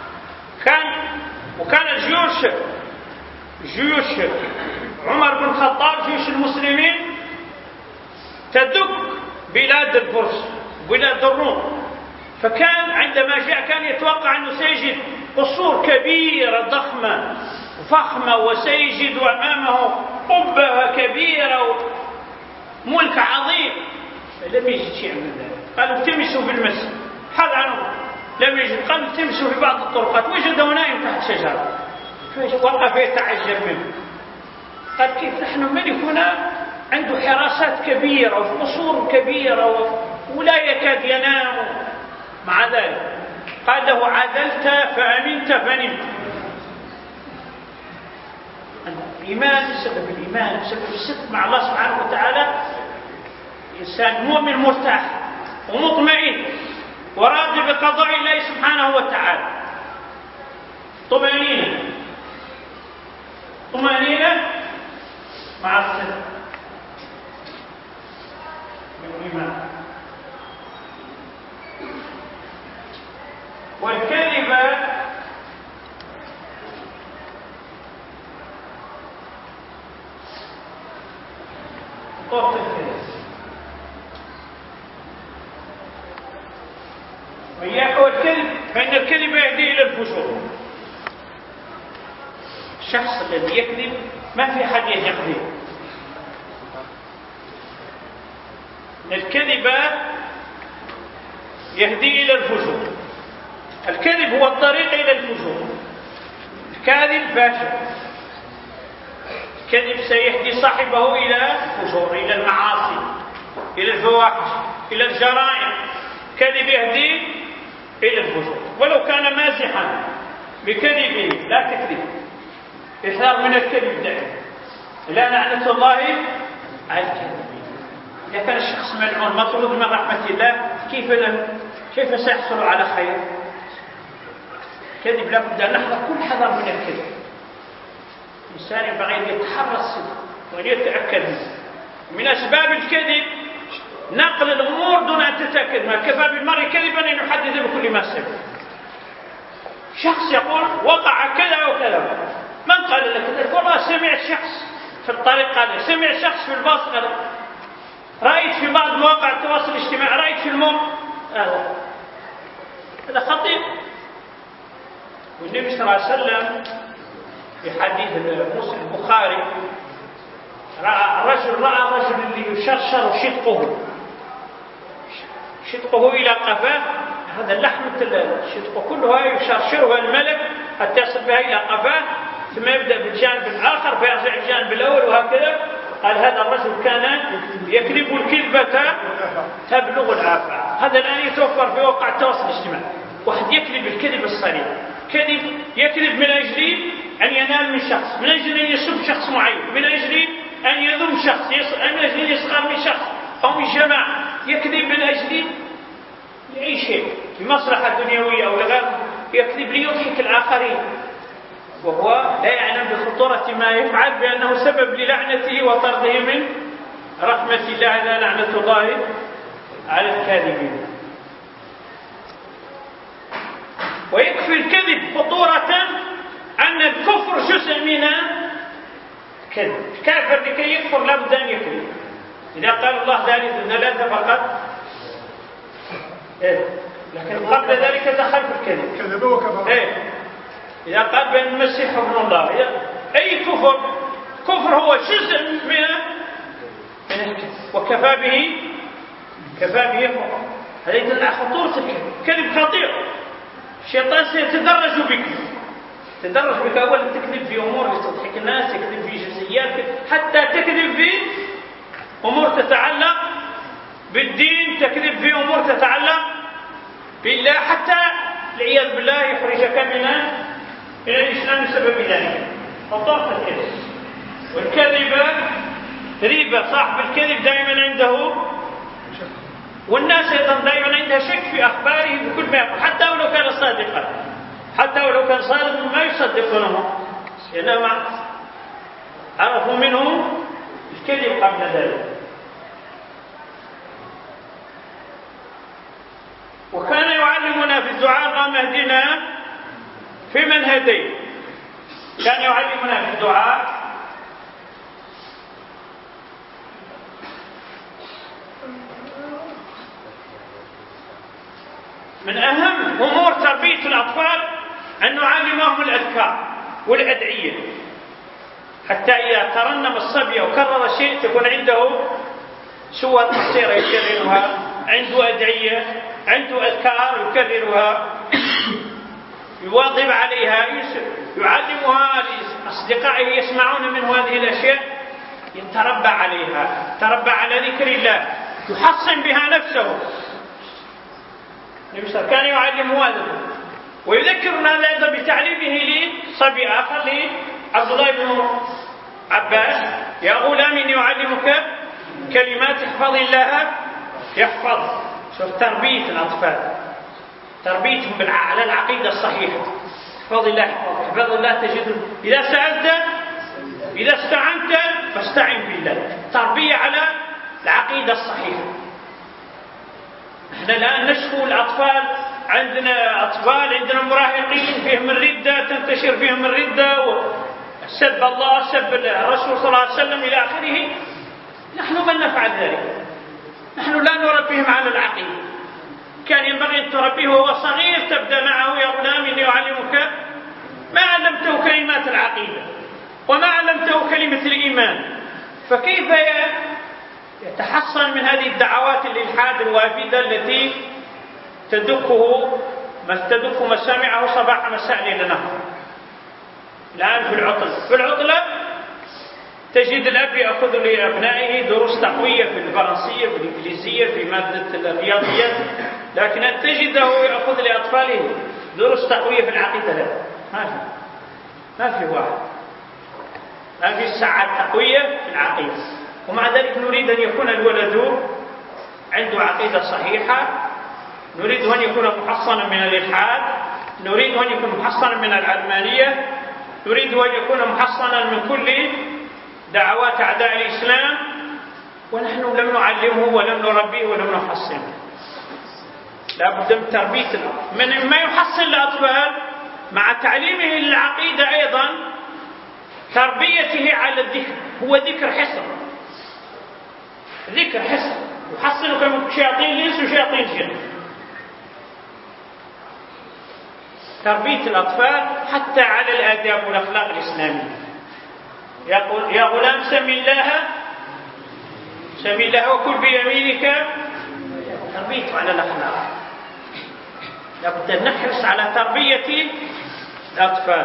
وكانت جيوش عمر بن الخطاب، جيوش المسلمين تدك بلاد الفرس بلاد الروم، فكان عندما جاء كان يتوقع أنه سيجد قصور كبيرة ضخمة فخمة، وسيجد أمامه قبة كبيرة وملك عظيم. لم يجد شيء من ذلك. قالوا التمسوا في المسجد، حال عنه لم يجد. قالوا التمسوا في بعض الطرقات، وجدوا نائم تحت شجرة، وقف يتعجب منه. قال كيف نحن ملكنا عنده حراسات كبيرة وقصور كبيرة ولا يكاد ينام. مع ذلك قال له: عدلت فأمنت فنمت. الإيمان بسبب الإيمان، بسبب الصدق مع الله سبحانه وتعالى، إنسان مؤمن مرتاح ومطمئن وراضي بقضاء الله سبحانه وتعالى. طمأنينة مع الصدق بالإيمان. والكذب وإياك والكذب فإن الكذب يهدي إلى الفجور. الشخص الذي يكذب ما في أحد يهديه. الكذب يهدي إلى الفجور. الكذب هو الطريق إلى الفجور. الكاذب فاشل. الكذب سيهدي صاحبه إلى الفجور، إلى المعاصي، إلى الفواحش، إلى الجرائم. الكذب يهدي إلى الفجور ولو كان مازحا بكذبه. لا تكذب، احذر من الكذب دائما. لا لعنة الله على الكذب. إذا كان الشخص ملعون مطرود من رحمة الله كيف سيحصل على خير؟ الكذب لابد أن نحذر كل حذر من الكذب. الإنسان ينبغي أن يتحرى الصدق وأن يتأكد منه. من أسباب الكذب نقل الأمور دون أن تتأكد منها. كفى بالمرء كذبا أن يحدث بكل ما سمع. شخص يقول وقع كذا وكذا، من قال لك ذلك؟ والله سمع شخص في الطريق هذا، سمع شخص في الباص هذا، رأيت في بعض مواقع التواصل الاجتماعي، رأيت في هذا خطير. والنبي صلى الله عليه وسلم في حديث مسلم البخاري رأى رجل اللي يشرشر شدقه إلى قفاه. هذا اللحم الشدق كلها يشرشرها الملك حتى يصل بها إلى قفاه، ثم يبدأ بالجانب الآخر فيرجع الجانب الأول وهكذا. قال هذا الرجل كان يكذب الكذبة تبلغ الآفاق. هذا الآن يتوفر في واقع التواصل الاجتماعي. واحد يكذب الكذب الصريح، كذب يكذب من أجل أن ينال من شخص، من أجل أن يسب شخص معين، من أجل أن يذم شخص، من أجل أن يسخر من شخص أو من جماعة. يكذب من أجل أي شيء بمصلحة دنيوية أو لغيره. يكذب ليضحك الآخرين وهو لا يعلم بخطورة ما يفعل، بأنه سبب للعنته وطرده من رحمة الله. هذا لعنة الله على الكاذبين. ويكفي الكذب خطورة أن الكفر جزء من الكذب. الكافر لكي يكفر لابد أن يكذب. إذا قال الله ثلاثة فقط لكن قبل ذلك دخل في الكذب. كذب وكفر. إذا قال بأن المسيح ابن الله، أي كفر هو جزء من الكذب، وكفى به كفر. هذا يدل على خطورة الكذب. الكذب خطير. الشيطان سيتدرج بك أولا تكذب في أمور لتضحك الناس، تكذب في جزئيات، حتى تكذب في أمور تتعلق بالدين، تكذب في أمور تتعلق بالله، حتى العياذ بالله يخرجك من الإسلام بسبب ذلك. خطورة الكذب. والكذب ريبة. صاحب الكذب دائما عنده، والناس أيضا دائما عندها شك في أخباره بكل ما يقول، حتى ولو كان صادقا، حتى ولو كان صادقا ما يصدقونه، لأنهم عرفوا منه الكذب قبل ذلك. وكان يعلمنا في الدعاء اللهم اهدنا فيمن هديت. كان يعلمنا في الدعاء من أهم أمور تربية الأطفال أن نعلمهم الأذكار والأدعية، حتى إذا ترنم الصبي وكرر شيء تكون عنده سور قصيرة يكررها، عنده أدعية، عنده أذكار يكررها، يواظب عليها، يعلمها لأصدقائه يسمعون منه هذه الأشياء، يتربى عليها، يتربى على ذكر الله، يحصن بها نفسه. النبي كان يعلم هذا، ويذكرنا هذا بتعليمه لصبي آخر لعبد الله بن عباس: يا غلام إني أعلمك كلمات احفظ الله يحفظ. شوف تربية الأطفال، تربيتهم على العقيدة الصحيحة. احفظ الله يحفظ، احفظ الله تجده. إذا سألت، إذا استعنت فاستعن بالله. تربية على العقيدة الصحيحة. احنا الآن نشكو الأطفال، عندنا أطفال، عندنا مراهقين فيهم الردة، تنتشر فيهم الردة وسب الله، سب الرسول صلى الله عليه وسلم إلى آخره. نحن من نفعل ذلك؟ نحن لا نربيهم على العقيدة. كان ينبغي أن تربيه وهو صغير، تبدأ معه: يا غلام إني أعلمك ما علمته كلمات العقيدة وما علمته كلمة الإيمان. فكيف يتحصن من هذه الدعوات الإلحاد الوافدة التي تدك مسامعه صباح مساء ليل نهار؟ الآن في العطلة تجد الأب يأخذ لأبنائه دروس تقوية في الفرنسية، في الإنجليزية، في مادة الرياضيات، لكن أن تجده يأخذ لأطفاله دروس تقوية في العقيدة لا، ما في واحد، ما في ساعات تقوية في العقيدة. ومع ذلك نريد أن يكون الولد عنده عقيدة صحيحة، نريد أن يكون محصنا من الإلحاد، نريد أن يكون محصنا من العلمانية، نريد أن يكون محصنا من كل دعوات أعداء الإسلام، ونحن لم نعلمه ولم نربيه ولم نحصنه. لا بد من تربية من ما يحصن الأطفال مع تعليمه للعقيدة، أيضا تربيته على الذكر. هو ذكر حصن، ذكر حصن يحصنك من شياطين الإنس وشياطين الجن. تربية الأطفال حتى على الآداب والأخلاق الإسلامية. يقول: يا غلام سم الله وكل بيمينك. تربيته على الأخلاق. لابد أن نحرص على تربية الأطفال.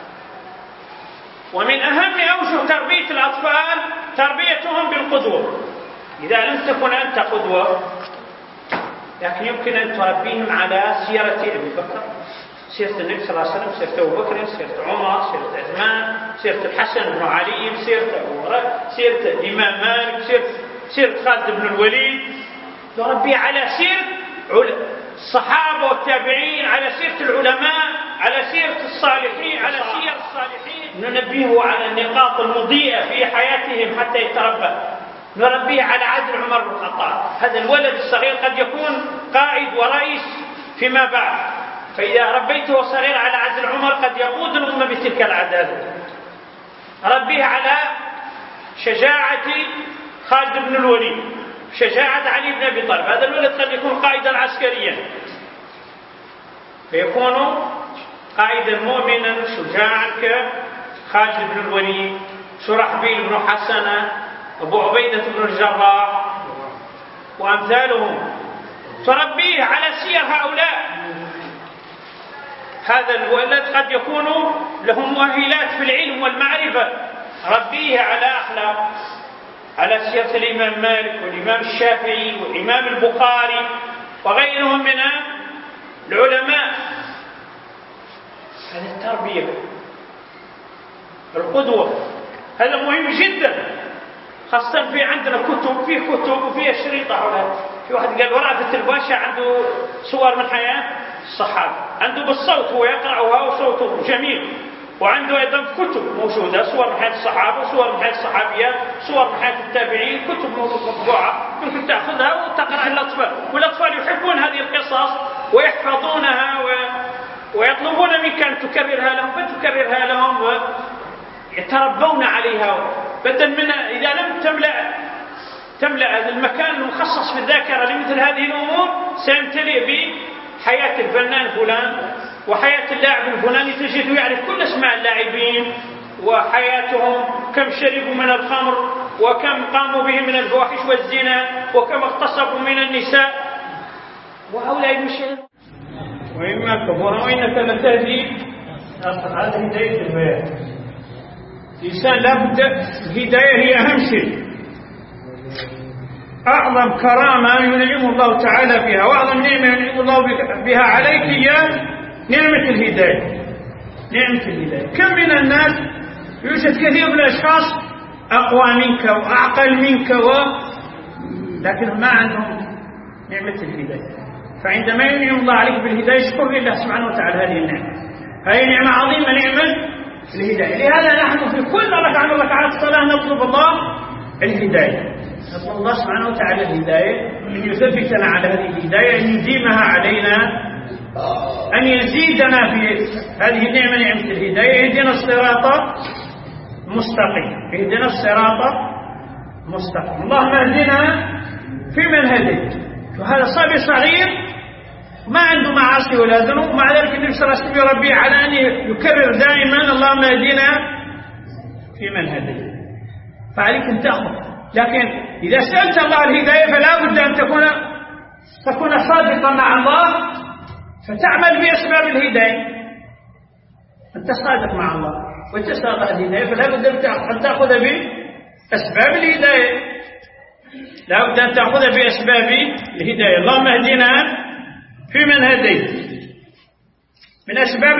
ومن أهم أوجه تربية الأطفال تربيتهم بالقدوة. إذا لم تكن أنت قدوة، لكن يمكن أن تربيهم على سيرة أبي بكر، سيرة النبي صلى الله عليه وسلم، سيرة أبو بكر، سيرة عمر، سيرة عثمان، سيرة الحسن بن علي، سيرة أبو هريرة، سيرة الإمام مالك، سيرة خالد بن الوليد. تربي على سيرة الصحابة والتابعين، على سيرة العلماء، على سيرة الصالحين، على سير الصالحين. ننبهه على النقاط المضيئة في حياتهم حتى يتربى. نربيه على عدل عمر بن الخطاب. هذا الولد الصغير قد يكون قائد ورئيس فيما بعد، فإذا ربيته صغير على عدل عمر قد يقود الأمة بتلك العدالة. ربيه على شجاعة خالد بن الوليد، شجاعة علي بن أبي طالب. هذا الولد قد يكون قائدا عسكريا، فيكون قائدا مؤمنا شجاعا كخالد بن الوليد، شرحبيل بن حسنة، أبو عبيدة بن الجراح وأمثالهم. تربيه على سير هؤلاء. هذا الولد قد يكون له مؤهلات في العلم والمعرفة، ربيه على أخلاق، على سيرة الإمام مالك والإمام الشافعي والإمام البخاري وغيرهم من العلماء. هذه التربية، القدوة، هذا مهم جدا، خاصة في عندنا كتب، في كتب وفي أشرطة حولها. في واحد قال وراء في الباشا عنده صور من حياة الصحابة، عنده بالصوت هو يقرأها وصوته جميل، وعنده أيضا كتب موجودة، صور من حياة الصحابة، صور من حياة الصحابيات، صور من حياة التابعين، كتب مطبوعة يمكن تأخذها وتقرأ الأطفال، والأطفال يحبون هذه القصص ويحفظونها ويطلبون منك أن تكررها لهم، فتكررها لهم ويتربون عليها، بدل من إذا لم تملأ المكان المخصص في الذاكرة لمثل هذه الأمور سيمتلئ بحياة الفنان فلان وحياة اللاعب الفلاني، تجده يعرف كل اسماء اللاعبين وحياتهم، كم شربوا من الخمر وكم قاموا به من الفواحش والزنا وكم اغتصبوا من النساء، وهؤلاء المشاهير. وإما كبر وإنك لتهدي. هذه هداية البيان. الإنسان لابد الهداية هي أهم شيء، أعظم كرامة ينعم الله تعالى بها وأعظم نعمة ينعم الله بها عليك هي نعمة الهداية. نعمة الهداية. كم من الناس يوجد كثير من الأشخاص أقوى منك وأعقل منك لكن ما عندهم نعمة الهداية. فعندما ينعم الله عليك بالهداية اشكر لله سبحانه وتعالى هذه النعمة. هذه نعمة عظيمة، نعمة الهداية. لهذا نحن في كل ركعة من ركعات الصلاة نطلب الله الهداية، نسأل الله سبحانه وتعالى الهداية، أن يثبتنا على هذه الهداية، أن يديمها علينا، أن يزيدنا في هذه النعمة، نعمة الهداية. يهدنا الصراط المستقيم، يهدنا الصراط المستقيم. اللهم اهدنا فيمن هديت. وهذا صبي صغير ما عنده معاصي ولا ذنوب، مع ذلك النبي صلى الله عليه وسلم يربيه على أن يكرر دائما اللهم اهدنا فيمن هديت. فعليك أن تأخذ، لكن إذا سألت الله الهداية فلا بد أن تكون صادقا مع الله، فتعمل بأسباب الهداية. أنت صادق مع الله وتسأل الهداية، فلا بد أن تأخذ بأسباب الهداية، لا بد أن تأخذ بأسباب الهداية. اللهم اهدنا فيمن هديت. من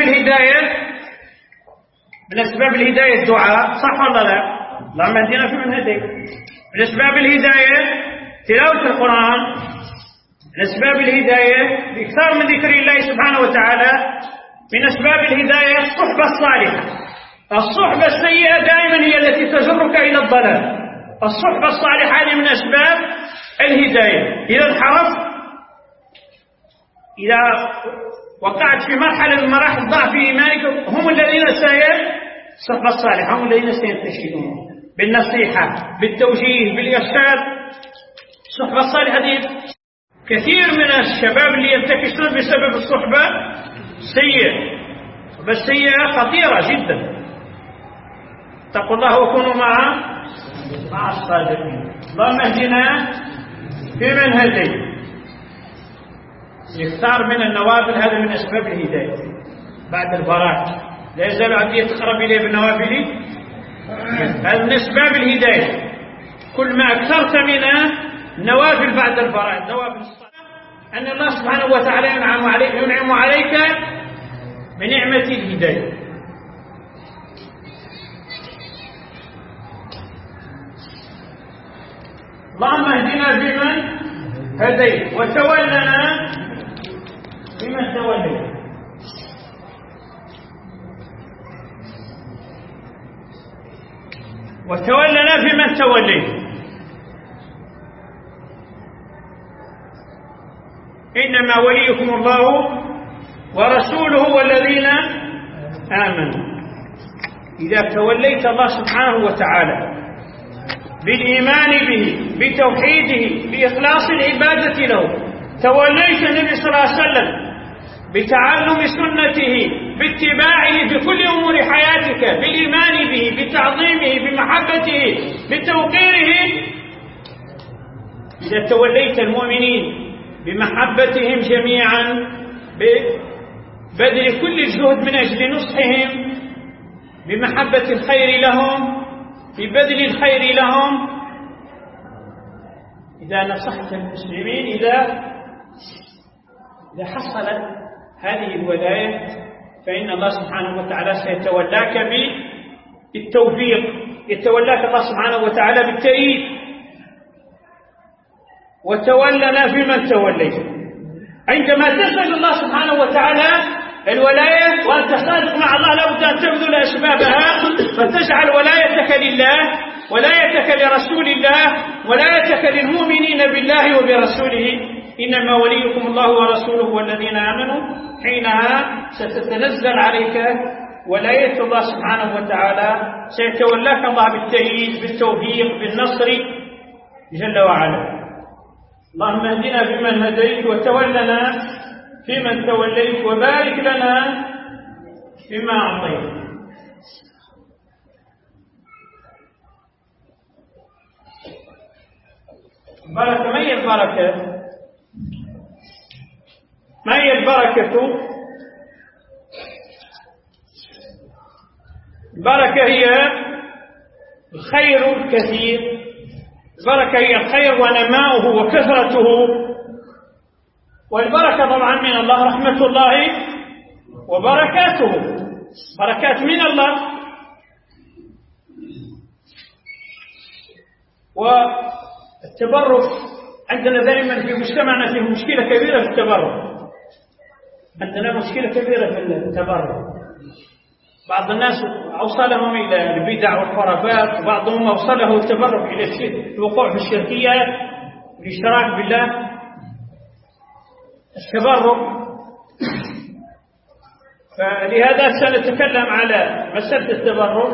أسباب الهداية الدعاء، صح ولا لا؟ اللهم اهدنا فيمن هديت. من أسباب الهداية تلاوة القرآن. من أسباب الهداية الإكثار من ذكر الله سبحانه وتعالى. من أسباب الهداية الصحبة الصالحة. الصحبة السيئة دائما هي التي تجرك إلى الضلال. الصحبة الصالحة هذه من أسباب الهداية. إذا وقعت في مرحلة من مراحل ضعف إيمانك، هم الذين الصحبة الصالحة هم الذين سينتشرون بالنصيحة، بالتوجيه، بالإرشاد. الصحبة الصالحة دي كثير من الشباب اللي ينتكسون بسبب الصحبة السيئة. الصحبة السيئة خطيرة جدا. اتقوا الله وكونوا مع الصادقين. اللهم اهدنا فيمن هديت. يختار من النوافل، هذا من أسباب الهداية بعد الفرائض. لا يزال عبدي يتقرب إليه بالنوافل، هذا من أسباب الهداية. كل ما أكثرت من النوافل بعد الفرائض، نوافل الصلاة، أن الله سبحانه وتعالى ينعم عليك بنعمة الهداية. اللهم اهدنا فيمن هديت وتولنا فيمن توليت. وتولنا فيمن توليت. إنما وليكم الله ورسوله والذين آمنوا. إذا توليت الله سبحانه وتعالى بالإيمان به، بتوحيده، بإخلاص العبادة له، توليت النبي صلى الله عليه وسلم بتعلم سنته، باتباعه في كل أمور حياتك، بالإيمان به، بتعظيمه، بمحبته، بتوقيره. إذا توليت المؤمنين بمحبتهم جميعا، ببذل كل الجهد من أجل نصحهم، بمحبة الخير لهم، ببذل الخير لهم. إذا نصحت المسلمين، إذا حصلت هذه الولاية، فإن الله سبحانه وتعالى سيتولاك بالتوفيق، يتولاك الله سبحانه وتعالى بالتأييد. وتولنا فيمن توليت. عندما تسأل الله سبحانه وتعالى الولاية وأنت صادق مع الله، لابد أن تبذل أسبابها، فتجعل ولايتك لله، ولايتك لرسول الله، ولايتك للمؤمنين بالله وبرسوله. إنما وليكم الله ورسوله والذين آمنوا. حينها ستتنزل عليك ولاية الله سبحانه وتعالى، سيتولاك الله بالتأييد، بالتوفيق، بالنصر جل وعلا. اللهم اهدنا فيمن هديت وتولنا فيمن توليت وبارك لنا فيما أعطيت. بركة. ما هي البركة؟ ما هي البركة؟ البركة هي الخير الكثير. البركة هي الخير ونماؤه وكثرته. والبركة طبعا من الله، رحمة الله وبركاته، بركات من الله. والتبرك عندنا دائما في مجتمعنا فيه مشكلة كبيرة في التبرك. عندنا مشكلة كبيرة في التبرك. بعض الناس أوصلهم إلى البدع والخرافات، وبعضهم أوصله التبرك إلى الوقوع في الشركيات والاشتراك بالله. التبرك، فلهذا سنتكلم على مسألة التبرك،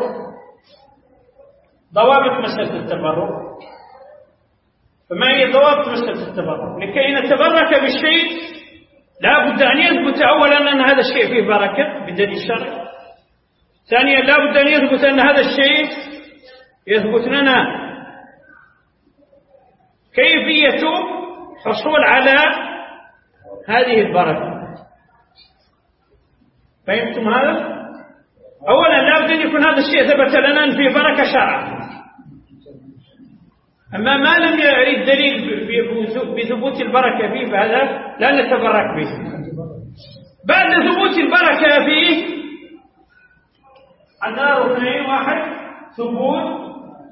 ضوابط مسألة التبرك. فما هي ضوابط مسألة التبرك؟ لكي نتبرك بالشيء لا بد أن يثبت أولا أن هذا الشيء فيه بركة بالدليل الشرعي. ثانيا لا بد أن يثبت أن هذا الشيء يثبت لنا كيفية حصول على هذه البركة. فهمتم هذا؟ أولا لا بد أن يكون هذا الشيء ثبت لنا أن فيه بركة شرعا. أما ما لم يرد دليل بثبوت البركة فيه فهذا لا نتبرك به. بعد ثبوت البركة فيه عندنا ركنين: واحد ثبوت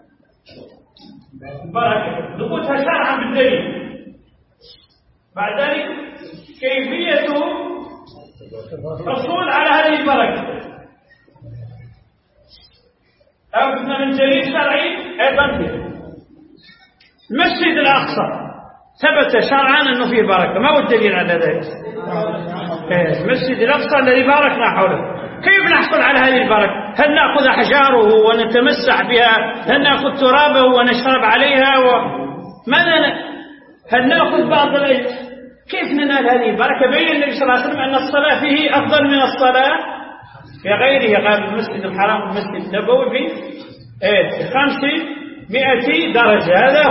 البركة ثبوتها شرعا بالدليل، بعد ذلك كيفية الحصول على هذه البركة أخذنا من دليل شرعي. أيضا فيه المسجد الأقصى ثبت شرعا أنه فيه بركة، ما هو الدليل على ذلك؟ المسجد الأقصى الذي باركنا حوله. كيف نحصل على هذه البركة؟ هل نأخذ أحجاره ونتمسح بها؟ هل نأخذ ترابه ونشرب عليها؟ هل نأخذ بعض كيف ننال هذه البركة؟ بين النبي صلى الله عليه وسلم أن الصلاة فيه أفضل من الصلاة في غيره. قال المسجد الحرام والمسجد النبوي في 500 درجة. هذا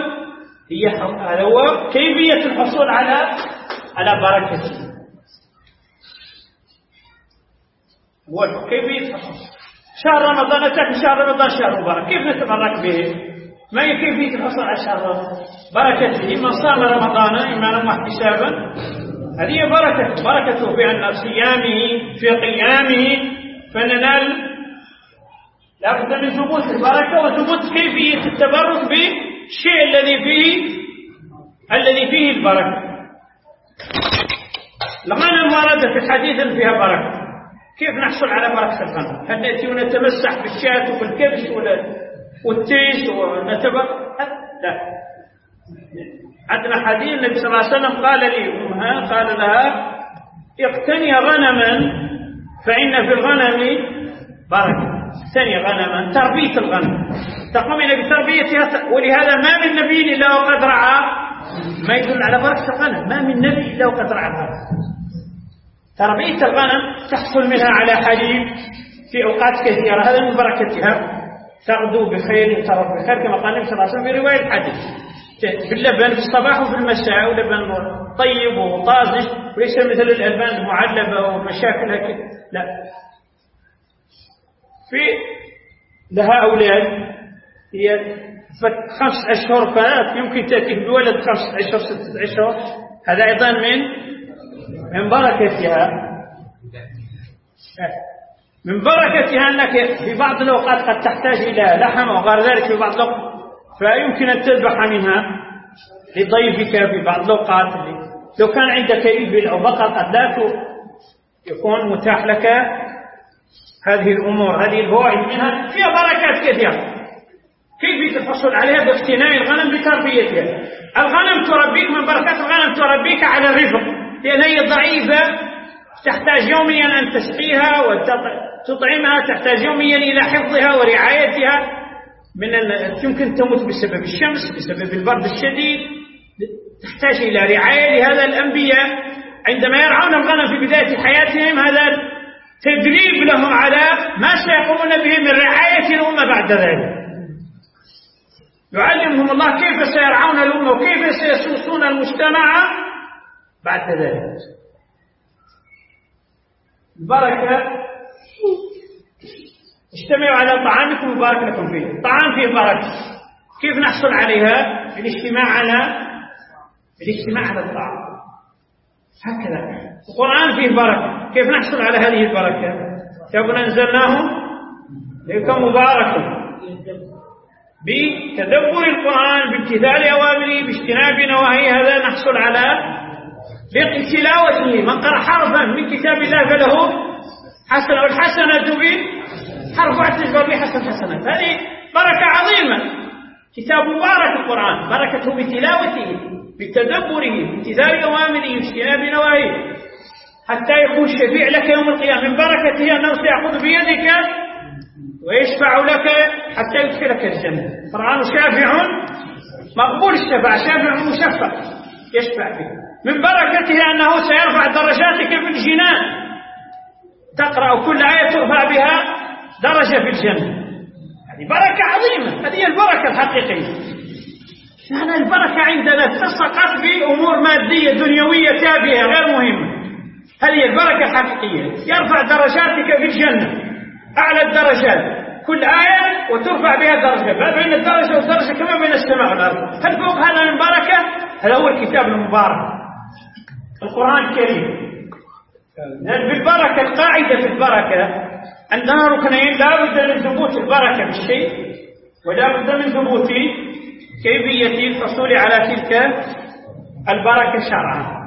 هو كيفية الحصول على بركته. وكيفية شهر رمضان أتاك شهر رمضان شهر مبارك، كيف نتبرك به؟ ما هي كيفية الحصول على شهر بركته؟ من صام رمضان إيمانا واحتسابا هذه بركته في أن صيامه في قيامه، فننال. لا بد من ثبوت البركة وثبوت كيفية التبرك بالشيء الذي فيه البركة. الغنم ورد في الحديث أن فيها بركة. كيف نحصل على بركة الغنم؟ هل نأتي ونتمسح بالشاة وبالكبش والتيس ونتبرك؟ لا. عندنا حديث النبي صلى الله عليه وسلم قال لأمها، قال لها: اقتني غنما فإن في الغنم بركة. اقتني غنما، تربية الغنم، تقومين بتربيتها. ولهذا ما من نبي إلا وقد رعى، ما يدل على بركة الغنم. ما من نبي إلا وقد رعى الغنم. تربية الغنم تحصل منها على حليب في أوقات كثيرة، هذا من بركتها. تغدو بخير وترى بخير كما قال النبي صلى الله عليه وسلم في رواية الحديث: باللبن في الصباح وفي المساء، ولبن طيب وطازج، وليس مثل الألبان المعلبة ومشاكلها كده. لا، في لها أولاد، هي 5 أشهر فات يمكن تأتي بولد 5 أشهر 6 أشهر، هذا أيضا من بركتها. من بركتها أنك في بعض الأوقات قد تحتاج إلى لحم وغير ذلك في بعض الأوقات، فيمكن أن تذبح منها لضيفك في بعض الأوقات. لو كان عندك إبل أو بقر قد لا يكون متاح لك هذه الأمور. هذه الفوائد منها فيها بركات كثيرة. كيف الحصول عليها؟ باقتناء الغنم بتربيتها. الغنم تربيك، من بركات الغنم تربيك على الرفق، لأن هي ضعيفة، تحتاج يوميا أن تسقيها وتطعمها، تحتاج يوميا إلى حفظها ورعايتها. يمكن تموت بسبب الشمس، بسبب البرد الشديد، تحتاج إلى رعاية. لهذا الأنبياء عندما يرعون الغنم في بداية حياتهم هذا تدريب لهم على ما سيقومون به من رعاية الأمة بعد ذلك. يعلمهم الله كيف سيرعون الأمة وكيف سيسوسون المجتمع بعد ذلك. البركة: اجتمعوا على طعامكم وبارك لكم فيه. الطعام فيه بركة، كيف نحصل عليها؟ بالاجتماع على الطعام. هكذا القرآن فيه بركة، كيف نحصل على هذه البركة؟ كتاب أنزلناه إليكم مبارك بتدبر القرآن، بامتثال أوامره، باجتناب نواهيه. هذا نحصل على بتلاوته. من قرأ حرفا من كتاب الله فله حسنة، والحسنة بحرف واحد تجبر به حسنات. هذه بركة عظيمة. كتاب مبارك القرآن، بركته بتلاوته، بتدبره، بامتثال أوامره، باجتناب نواهيه، حتى يكون شفيع لك يوم القيامة. من بركته أنه سيأخذ بيدك ويشفع لك حتى يدخلك الجنة. القرآن شافع مقبول الشفاعة، شافع مشفع. يشفع فيه. من بركته أنه سيرفع درجاتك في الجنان، تقرأ كل آية ترفع بها درجة في الجنة. هذه بركة عظيمة، هذه البركة الحقيقية. يعني البركة عندنا تسقط بأمور مادية دنيوية تافهة غير مهمة. هذه البركة الحقيقية، يرفع درجاتك في الجنة أعلى الدرجات، كل آية وترفع بها درجة، ما بين الدرجة والدرجة كما بين السماء والأرض. هل فوق هذا من بركة؟ هذا هو الكتاب المبارك القرآن الكريم. بالبركة القاعدة في البركة عندنا ركنين: لا بد من ثبوت البركة بالشيء، ولا بد من ثبوت كيفية الحصول على تلك البركة شرعا.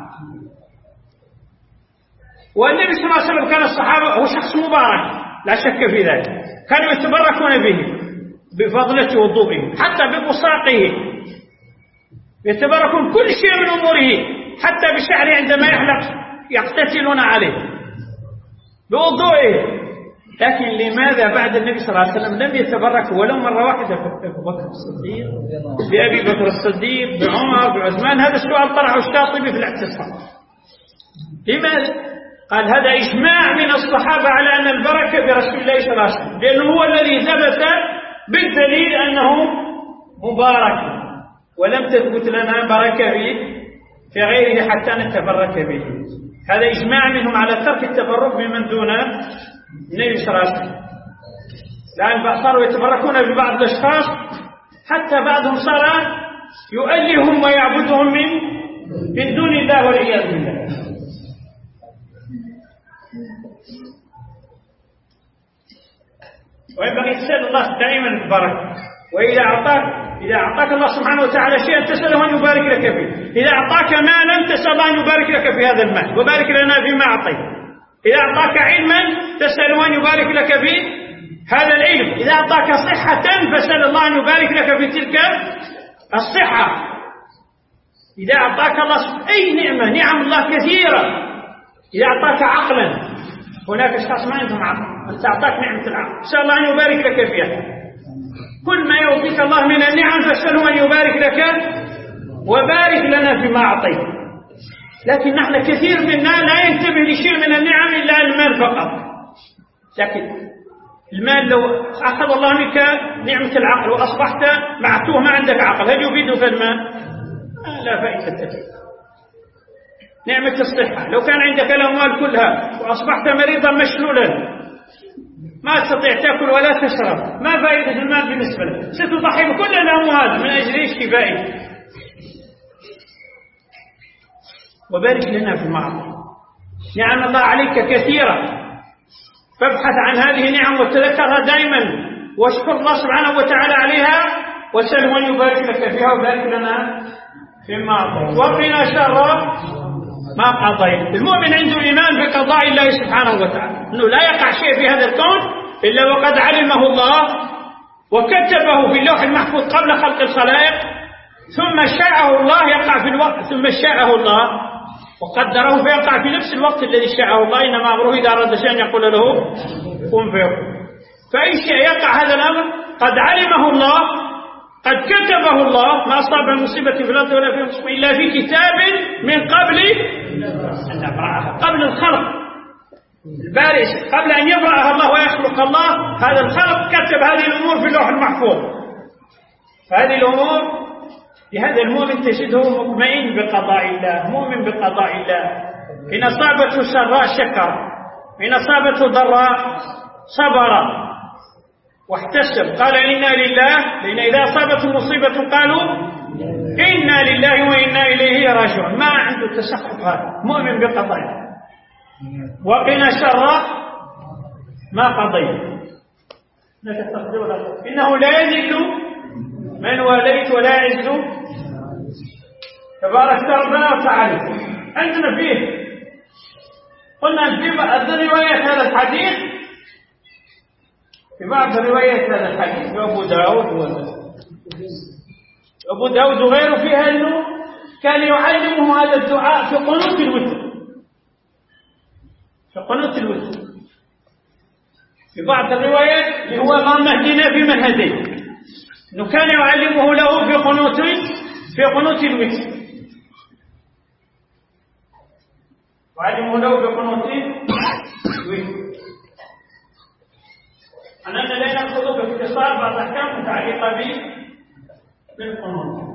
والنبي صلى الله عليه وسلم كان الصحابة هو شخص مبارك لا شك في ذلك، كانوا يتبركون به بفضلة وضوئه، حتى ببصاقه يتبركون كل شيء من أموره، حتى بشعره عندما يحلق يقتتلون عليه بوضوئه. لكن لماذا بعد النبي صلى الله عليه وسلم لم يتبركوا ولو مرة واحدة بأبي بكر الصديق، بأبي بكر الصديق، بعمر، بعثمان؟ هذا السؤال طرحه الشاطبي في الاعتصام. لماذا؟ قال هذا إجماع من الصحابة على أن البركة برسول الله صلى الله عليه وسلم، لأنه هو الذي ثبت بالدليل أنه مبارك، ولم تثبت لنا بركة في غيره حتى نتبرك به. هذا إجماع منهم على ترك التبرك بمن دون النبي صلى الله عليه وسلم. لأن صاروا يتبركون ببعض الأشخاص، حتى بعضهم صار يؤلههم ويعبدهم من دون الله والعياذ بالله. وينبغي تسأل الله دائما البركة، وإذا أعطاك الله سبحانه وتعالى شيئا تسأله أن يبارك لك فيه. إذا أعطاك مالا تسأل أن يبارك لك في هذا المال وبارك لنا فيما أعطيت. إذا أعطاك علما تسأل أن يبارك لك في هذا العلم. إذا أعطاك صحة فسأل الله أن يبارك لك في تلك الصحة. إذا أعطاك الله أي نعمة، نعم الله كثيرة. إذا أعطاك عقلا، هناك أشخاص ما عندهم عقل، أنت أعطاك نعمة العقل، سأل الله أن يبارك لك فيها. كل ما يعطيك الله من النعم فاسأله أن يبارك لك وبارك لنا فيما أعطيت. لكن نحن كثير منا لا ينتبه لشيء من النعم إلا المال فقط. لكن المال لو أخذ الله منك نعمة العقل وأصبحت معتوه ما عندك عقل، هل يفيدك المال؟ لا فائدة فيه. نعمة الصحة، لو كان عندك الأموال كلها وأصبحت مريضا مشلولا ما تستطيع تأكل ولا تشرب، ما فائدة المال بالنسبة لك؟ ستضحي بكل الأموال من أجل إيش؟ كفاية. وبارك لنا في المعطى. نعم الله عليك كثيرة، فابحث عن هذه النعم وتذكرها دائما، واشكر الله سبحانه وتعالى عليها، وسأله أن يبارك لك فيها وبارك لنا فيما أعطيت، وقنا شر ما قضيت. المؤمن عنده إيمان بقضاء الله سبحانه وتعالى، أنه لا يقع شيء في هذا الكون إلا وقد علمه الله وكتبه في اللوح المحفوظ قبل خلق الخلائق، ثم شاءه الله يقع في الوقت، ثم شاءه الله وقدره فيقع في نفس الوقت الذي شاءه الله. إنما أمره إذا أراد شيئا يقول له كن فيكون. فأي شيء يقع هذا الأمر قد علمه الله، قد كتبه الله. ما أصاب من مصيبة في الأرض ولا في أنفسكم إلا في كتاب من قبل أن نبرأها، قبل الخلق. البارئ قبل أن يبرأها الله ويخلق الله هذا الخلق كتب هذه الأمور في اللوح المحفوظ. فهذه الأمور لهذا المؤمن تجده مطمئن بقضاء الله، مؤمن بقضاء الله. إن أصابته سراء شكر، إن أصابته ضراء صبر واحتسب. قال إنا لله، لأن إذا أصابته مصيبة قالوا إنا لله وإنا إليه راجعون. ما عنده تسخط، هذا مؤمن بقضاء الله. وقنا شر ما قضيت إنه لا يذل من واليت ولا يعز تبارك ربنا وتعالى. عندنا فيه قلنا في بعض الروايات هذا الحديث، في بعض الروايات هذا الحديث أبو داود وغيره فيها أنه كان يعلمه هذا الدعاء في قنوت الوتر، في قنوت الوتر. في بعض الروايات اللي هو اللهم اهدنا فيمن هديت، انه كان يعلمه له في قنوت الوتر. وعلموا له بقنوت الوتر. أننا لا نأخذ باختصار بعض الأحكام متعلقة بالقنوت.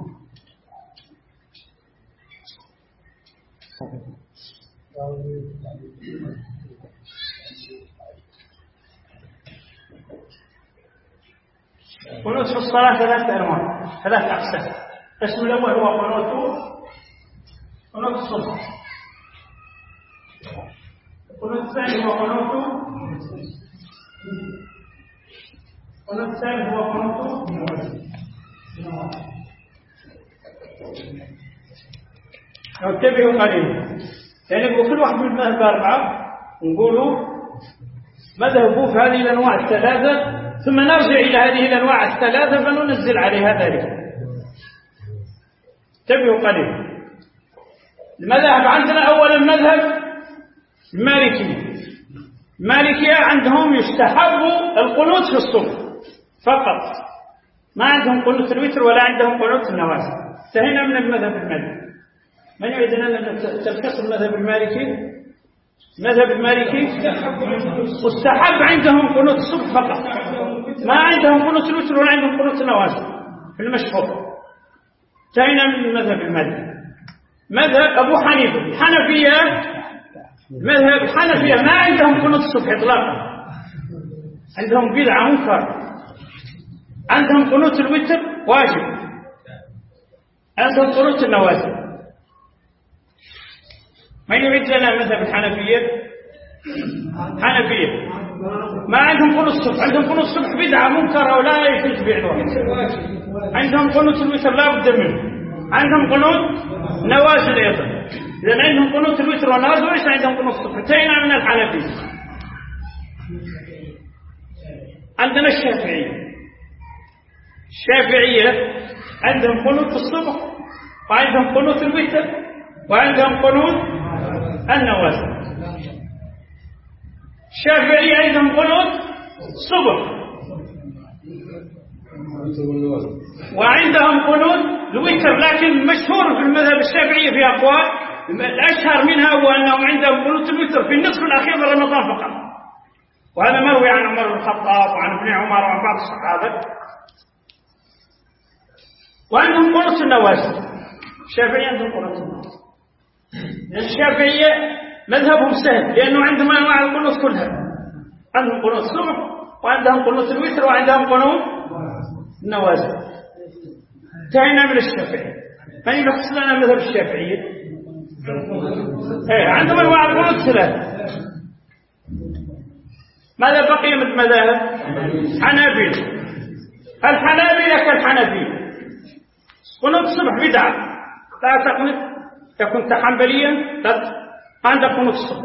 قنوت في الصلاة ثلاثة أنواع، ثلاث أقسام. القسم الأول هو قنوت الصبح. القنوت الثاني هو قنوت الثالث هو قنوت انتبهوا قليلا، يعني كل واحد من المذهب أربعة نقولوا مذهبه في هذه الأنواع الثلاثة، ثم نرجع إلى هذه الأنواع الثلاثة فننزل عليها ذلك. انتبهوا قليلا. المذهب عندنا أولا مذهب المالكية عندهم يستحب القنوت في الصبح فقط، ما عندهم قنوت الوتر ولا عندهم قنوت النوازل. انتهينا من المذهب المالكي. من يريد أن تلخص المذهب المالكي؟ المذهب المالكي مستحب عندهم قنوت الصبح فقط، ما عندهم قنوت الوتر ولا عندهم قنوت النوازل في المشهور. انتهينا من المذهب المالكي. مذهب أبو حنيفة مذهب الحنفية ما عندهم قنوت الصبح إطلاقا، عندهم بدعة منكر. عندهم قنوت الوتر واجب، عندهم قنوت النوازل. من يريد لنا مذهب الحنفية ما عندهم قنوت الصبح، عندهم قنوت الصبح بدعة منكرة ولا يجوز بيعوها. عندهم قنوت الوتر لا بد منه، عندهم قنوت نوازل أيضا. إذن عندهم قنوت الوتر والنوازل وليس عندهم قنوت الصبح. انتهينا من الحنفية. عندنا الشافعية عندهم قنوت الصبح وعندهم قنوت الوتر وعندهم قنوت النوازل. الشافعية عندهم قنوت الصبح وعندهم قنوت الوتر، لكن مشهور في المذهب الشافعي في أقوال، الأشهر منها هو أنهم عندهم قنوت الوتر في النصف الأخير من رمضان فقط، وهذا مروي عن عمر بن الخطاب وعن ابن عمر وعن بعض الصحابة. وعندهم قنوت النوازل. الشافعية عندهم قنوت النوازل. الشافعية مذهبهم سهل لأنه عندهم أنواع القنوت كلها، عندهم قنوت الصبح وعندهم قنوت الوتر وعندهم قنوت النوازل. انتهينا من الشافعية. من يلخص لنا مذهب الشافعية؟ عندهم أنواع القنوت ثلاثة. ماذا بقي من المذاهب؟ حنابلة. الحنابلة كالحنفية، قنوت الصبح بدعة، لا تقنط. إذا كنت حنبليا ما عندك قنوت الصبح.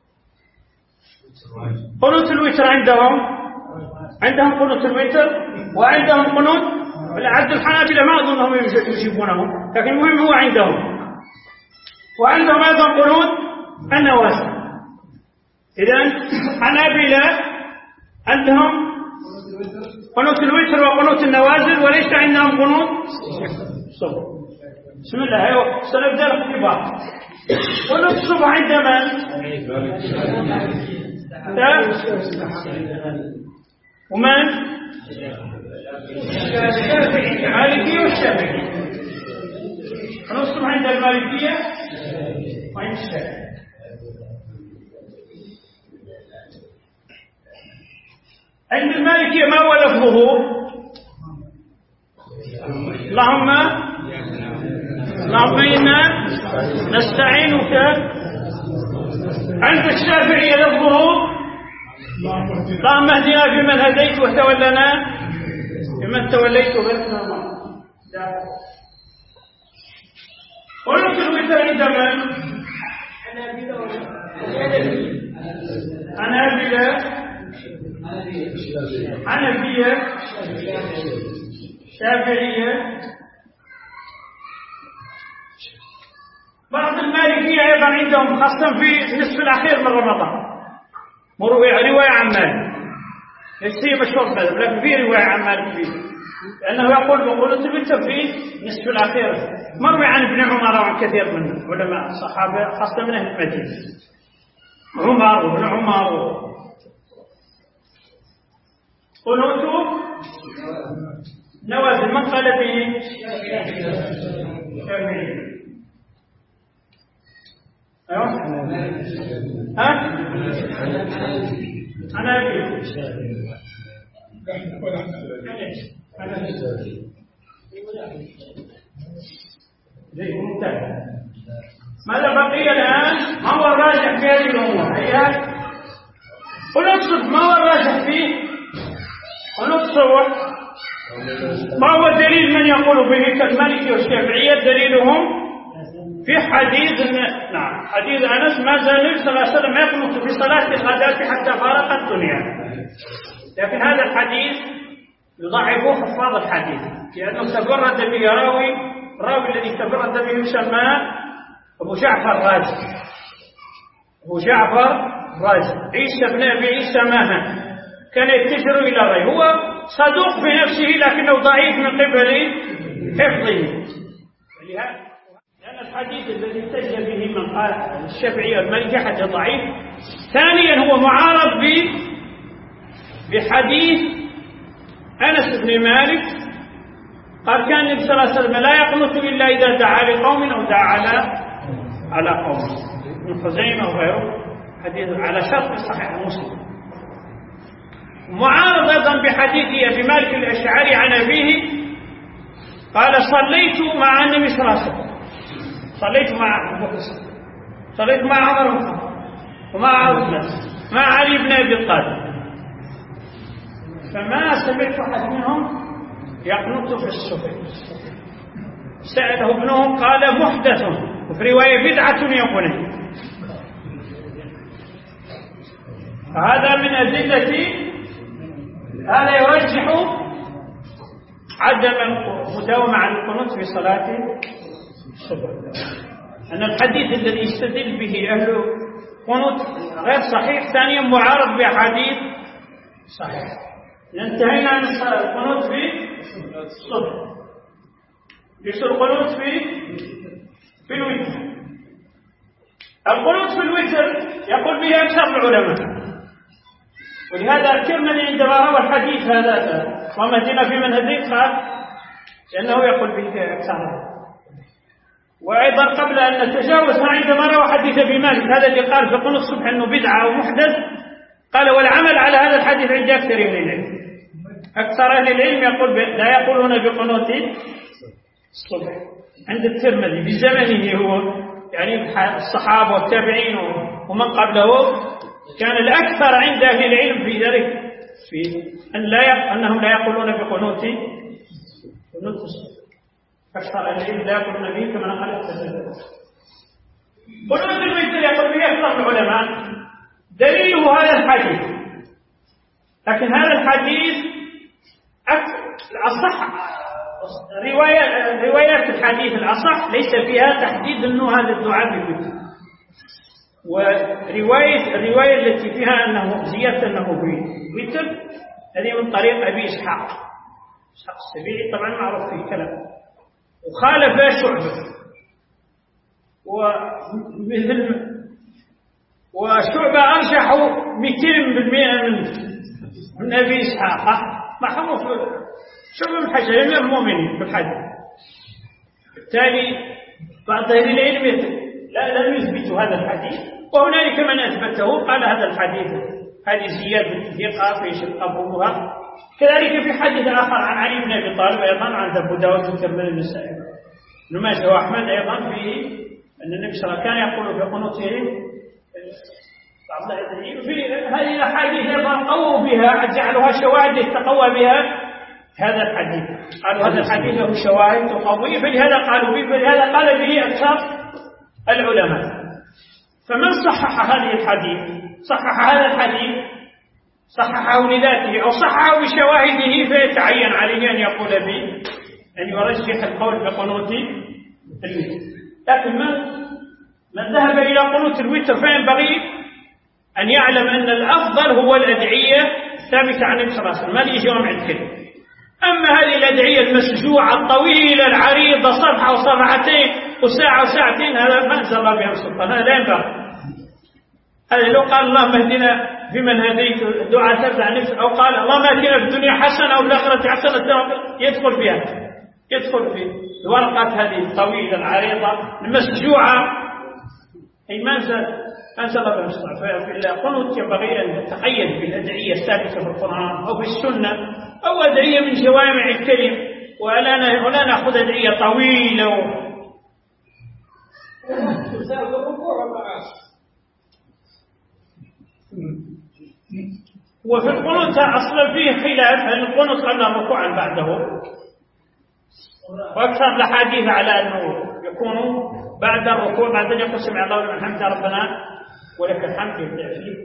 قنوت الوتر عندهم قنوت الوتر وعندهم قنوت عند الحنابلة، ما أظنهم يجيبونهم، لكن المهم هو عندهم. وعندهم أيضا قنوت النوازل. إذن حنابلة عندهم قنوت الوتر وقنوت النوازل وليس عندهم قنوت الصبح. بسم الله. أيوة سنبدأ الاختبار. قنوت الصبح عند من؟ ومن؟ المالكية والشافعية. قنوت الصبح عند المالكية وعند الشافعية. عند المالكية ما هو لفظه؟ اللهم إنا نستعينك. عند الشافعية لفظه اللهم اهدنا فيمن هديت وتولنا فيمن توليت وبارك لنا. قلت الوتر عند من؟ حنفية شافعية. بعض المالكية أيضا عندهم خاصة في النصف الأخير من رمضان، رواية عن مالك هي مشهور المذهب، لكن في رواية عن مالك فيه لأنه يقول بقنوت الوتر في نصف الأخير، مروي عن ابن عمر وعن كثير من علماء الصحابة خاصة من أهل المدينة، عمر وابن عمر. قنوت نوازل من قال به؟ أيوه أنا أبي ماذا بقي الآن؟ ما هو الراجح في هذه الأمور؟ قل اقصد ما هو الراجح فيه؟ قل اقصد ما هو دليل من يقول به كالمالكي والشافعية؟ دليلهم في حديث حديث أنس ما زال النبي صلى الله عليه وسلم يقنط في صلاة الغداة حتى فارق الدنيا، لكن هذا الحديث يضعفه حفاظ الحديث لأنه تفرد به راوي الذي تفرد به يسمى أبو جعفر رازي عيسى بن أبي عيسى ماهن، كان يتجر إلى الرأي، هو صدوق في نفسه لكنه ضعيف من قبل حفظه. لأن الحديث الذي احتج به من قال الشافعي والمالكي حديث ضعيف. ثانيا هو معارض بحديث أنس بن مالك قال كان النبي صلى الله عليه وسلم لا يقنط إلا إذا دعا لقوم أو دعا على قوم، ابن خزيمة وغيره، حديث على شرط صحيح مسلم. معارض أيضا بحديث أبي مالك الأشعري عن أبيه قال صليت مع النبي صلى الله عليه وسلم، صليت مع أبو بكر، صليت مع عمر بن الخطاب ومع عثمان مع علي بن أبي طالب، فما سمعت أحد منهم يقنط في الصبح. سأله ابنهم قال محدث، وفي رواية بدعة يقول. فهذا من أدلة هذا يرجح عدم المداومة على القنوت في صلاة الصبح، أن الحديث الذي يستدل به أهل القنوت غير صحيح. ثانيا معارض بحديث صحيح. انتهينا عن القنوت في الصبح، يصير القنوت في الوتر. القنوت في الوتر يقول به أكثر العلماء، ولهذا الترمذي عندما روى الحديث هذا ومدينة في منهجه قال لأنه يقول به أكثر. وأيضا قبل أن نتجاوز عندما روى حديث أبي مالك هذا اللي قال في قنوت الصبح أنه بدعة أو محدث، قال والعمل على هذا الحديث عند أكثر أهل العلم. أكثر أهل العلم لا يقولون بقنوت الصبح. عند الترمذي بزمنه هو يعني الصحابة والتابعين ومن قبله كان الأكثر عند أهل العلم في ذلك في أنهم لا يقولون بقنوت الصبح. أكثر أهل العلم لا يقولون به كما نقل الترمذي. قنوت الوتر يقول به أكثر العلماء، دليله هذا الحديث. لكن هذا الحديث الأصح روايات الحديث الأصح ليس فيها تحديد أنه هذا الدعاء بالوتر، والرواية التي فيها أنه زيادة أنه بالوتر هذه من طريق أبي إسحاق السبيعي، طبعا معروف في الكلام، وخالف شعبة وشعبة أرجح 200% من أبي إسحاق محمود شعبة من حجر من المؤمنين في الحديث. بالتالي بعض أهل العلم لم يثبتوا هذا الحديث، وهنالك من أثبته قال هذا الحديث هذه زيادة ثقة في قبولها. كذلك في حديث آخر عن علي بن أبي طالب أيضا عند أبو داود والترمذي والنسائي ابن ماجه وأحمد أيضا فيه أن النبي صلى الله عليه وسلم كان يقول في قنوته بعض في هذه الأحاديث أيضا قووا بها، جعلوها شواهد يتقوى بها هذا الحديث. قالوا هذا الحديث له شواهد تقويه، فلهذا قالوا به، فلهذا قال به أكثر العلماء. فمن صحح هذه الحديث صحح هذا الحديث صححه لذاته أو صححه بشواهده، فيتعين عليه أن يقول به أن يرجح القول بقنوت الوتر. لكن من ذهب إلى قنوت الوتر فينبغي أن يعلم أن الأفضل هو الأدعية ثابتة عن النبي صلى الله عليه وسلم، هذه جوامع الكلم. أما هذه الأدعية المسجوعة الطويلة العريضة صفحة وصفحتين وساعة وساعتين، هذا ما أنزل الله بها سلطان، هذا لا ينبغي. هذا لو قال اللهم اهدنا فيمن هديت دعاء ثابت عن النبي، أو قال اللهم اهدنا في الدنيا حسنة وفي الآخرة حسنة، يدخل فيها، يدخل في الورقات هذه الطويلة العريضة المسجوعة. أي ما أنزل الله بها سلطان. ففي القنوت ينبغي أن نتقيد بالأدعية الثابتة في القرآن أو في السنة، أو أدعية من جوامع الكلم، ولا نأخذ أدعية طويلة وفي القنوت أصلا فيه خلاف، هل القنوت قبل الركوع أم بعده؟ وأكثر الأحاديث على أنه يكون بعد الركوع، بعد أن يقول سمع الله لمن حمده ربنا ولك الحمد. يبدأ فيه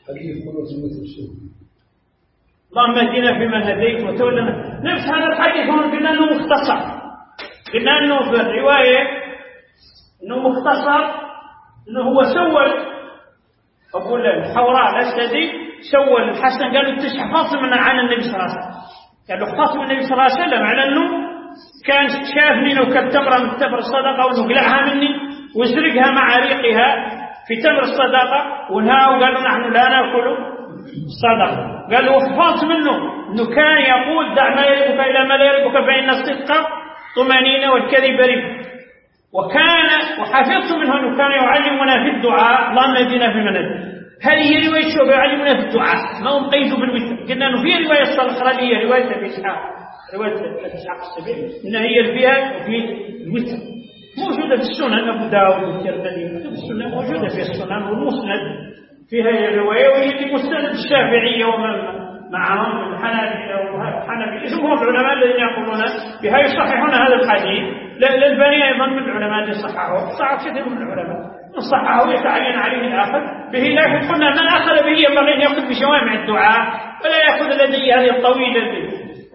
اللهم اهدنا فيمن هديت وتولنا. نفس هذا الحديث هون قلنا أنه مختصر، قلنا أنه في الرواية أنه مختصر، أنه هو سول، أقول الحوراء الأسدي سول الحسن قالوا أنت حفظت من عن النبي صلى الله عليه وسلم، قالوا حفظت من النبي صلى الله عليه وسلم على أنه كان شافني لو كانت تمرة من تمر الصدقة وأنه قلعها مني وزرقها مع ريقها في تمر الصدقة ونهاه، وقالوا نحن لا نأكل الصدقة. قالوا وحفظت منه أنه كان يقول دع ما يريبك إلى ما لا يريبك فإن الصدق طمأنينة والكذب ريب. وحفظت منه أنه كان يعلمنا في الدعاء اللهم اهدنا فيمن هديت. هذه رواية شو يعلمنا في الدعاء، ما هم قيدوا بالوتر. قلنا أنه في رواية الصخرانية رواية أبي إسحاق، رواية إسحاق السبيعي، إنها هي فيها وفي الوتر موجودة في السنن، أبو داود والترمذي في السنن، موجودة في السنن والمسند فيها الرواية، وهي مسند الشافعية ومن معهم الحنابلة والحنابلة اسمهم العلماء الذين يقولون بها يصححون هذا الحديث. للبني أيضا من العلماء اللي صححوا كثير من العلماء إن صححوا يتعين عليه الآخر به، لكن قلنا من أخذ به ينبغي أن يأخذ بجوامع الدعاء ولا يأخذ الذي هذه الطويلة.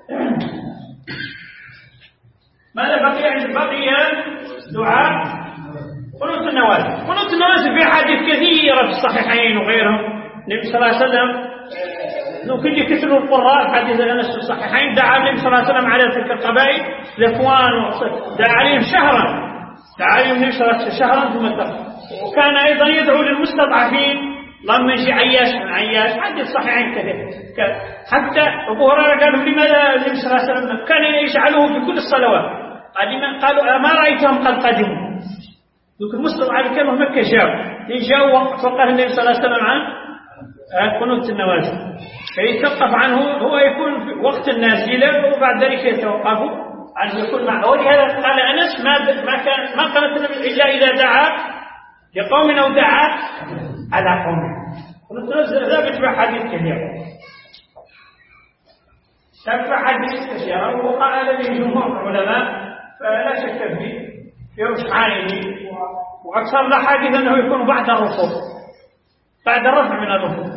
ماذا بقي؟ بقي دعاء قنوت النوازل. قنوت النوازل في حديث كثيرة في الصحيحين وغيرهم. النبي صلى الله عليه وسلم لو كل كثر القراء حديث أنس في الصحيحين دعا النبي صلى الله عليه وسلم على تلك القبائل ذكوان، دعا عليهم شهرا، دعا عليهم النبي صلى الله عليه وسلم شهرا ثم ترك. وكان أيضا يدعو للمستضعفين اللهم انجي عياش من عياش، حديث الصحيحين كثير. حتى أبو هريرة قالوا لماذا النبي صلى الله عليه وسلم كان يجعله في كل الصلوات؟ قالوا ما رأيتهم قد قدموا. ذوك المستضعفين كانوا مكة جاءوا فقال النبي صلى الله عليه وسلم عن قنوت النوازل، فيتوقف عنه هو يكون في وقت النازلة وبعد ذلك يتوقف عن يكون معه. ولهذا قال أنس ما قنت النبي إلا إذا دعا لقوم أو دعا على قوم. قنوت النوازل ثابت في حديث كثير، ثابت في حديث كثير، وقال به جمهور العلماء فلا شك في رجحانه. وأكثر الأحاديث أنه يكون بعد الركوع، بعد الرفع من الركوع،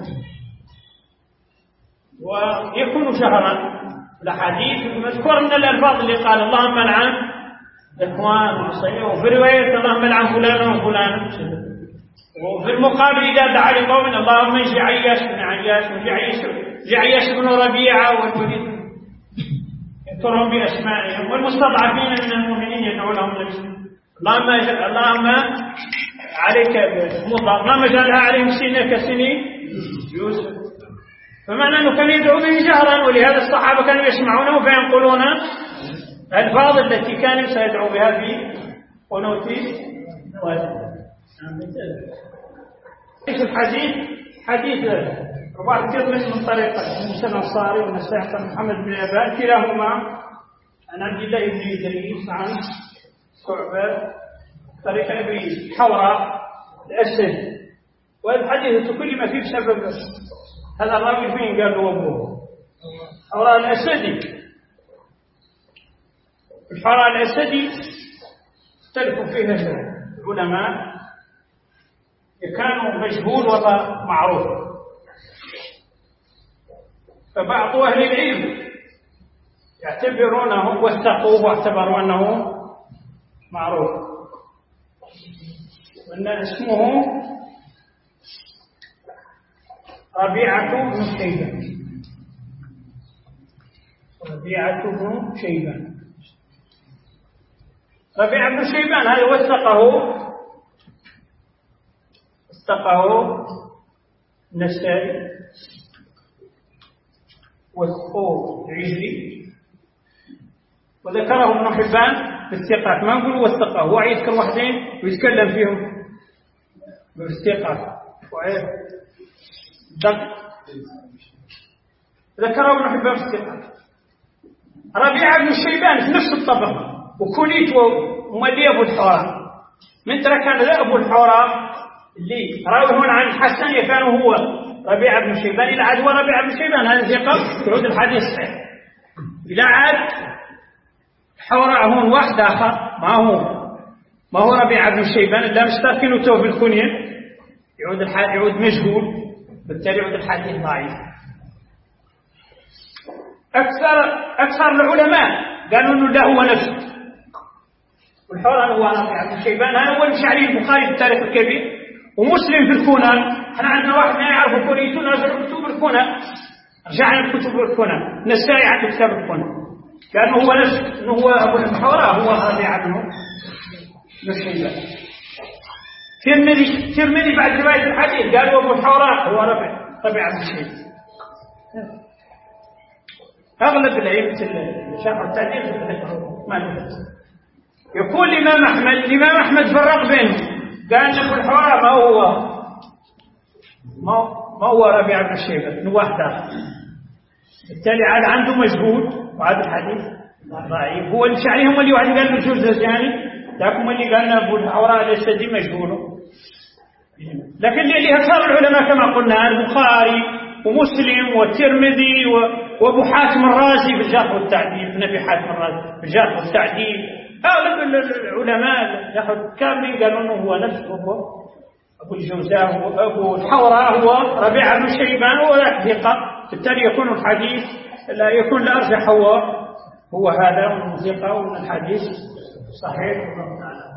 ويكون شهرا. الأحاديث المذكورة من الألفاظ اللي قال اللهم لعن ذكوان وعصية، وفي رواية اللهم لعن فلان وفلان. وفي المقابل إذا دعا لقوم اللهم انجي عياش بن عياش وانجي عياش بن ربيعة والوليد، يذكرهم بأسمائهم. والمستضعفين من المؤمنين يدعو لهم اللهم عليك بمضر، اللهم اجعلها عليهم سنة كسنين يوسف. فمعنى أنه كان يدعو به جهرا، ولهذا الصحابة كانوا يسمعونه فينقلون الألفاظ التي كان سيدعو بها في قنوت النوازل. الحديث حديث رواه الترمذي من طريق موسى الأنصاري والنسائي عن محمد بن أبان كلاهما عن عبد الله بن إدريس عن ثعبان طريق أبي حوراء الأسد. والحديث تكلم فيه بسبب هذا الراوي فين قال له أبوه حوراء الأسدي. الحوراء الأسدي اختلفوا فيها العلماء، كانوا مجهول ولا معروف، فبعض أهل العلم يعتبرونه وثقوه واعتبروا أنه معروف، وأن اسمه ربيعة بن شيبة. ربيعة بن شيبان. ربيعة بن شيبان هذا وثقه النسائي والعجلي، وذكره ابن حبان في الثقات. ما نقول وثقه، هو يذكر واحدين ويتكلم فيهم بالثقات وعيد ذكره ابن حبان في الثقات. ربيعة بن شيبان في نفس الطبقة، وكنيت ومولي أبو الحوراء. من ترى كان ذا أبو الحوراء اللي راوي عن الحسن كان هو ربيعة بن شيبان. إلى عاد هو ربيعة بن شيبان هذا ثقة يعود الحديث صحيح. إلى عاد حوراء هون واحد آخر ما هو ربيعة بن شيبان إلا مشتركين وتوه بالكنية، يعود مجهول، بالتالي يعود الحديث ضعيف. أكثر العلماء قالوا إنه لا هو نفسه، والحوراء هو ربيعة بن شيبان. هذا هو المشعري البخاري في التاريخ الكبير، ومسلم في الكنى. احنا عندنا واحد ما يعرف كنيته، نرجع كتب الكنى، رجعنا كتب الكنى. النسائي عنده كتاب الكنى، لأنه هو نفسه إنه هو أبو الحوراء هو ربيعة بن شيبان. ترمذي بعد رواية الحديث قالوا أبو الحوراء هو ربيعة بن شيبان. أغلب الأئمة شرح التعديل ما له. يقول الإمام أحمد فرق بينه، قال أبو الحوراء ما هو ربيعة بن شيبان، واحد آخر. بالتالي عاد عنده مجهول وعاد الحديث ضعيف. هو المشعري هم اللي واحد قال له جوزجاني، لكن اللي قال أبو الحوراء ليس دي مجهوله. لكن اللي أكثر العلماء كما قلنا البخاري ومسلم والترمذي وابو حاتم الرازي في الجرح والتعديل، ابن ابي حاتم الرازي في الجرح والتعديل. اغلب العلماء ياخذ كاملين قالوا انه هو نفسه ابو الجوزاء وابو الحوراء هو ربيعة بن شيبان ولا ثقة. بالتالي يكون الحديث لا يكون الارجح هو هذا ثقة، وان الحديث صحيح.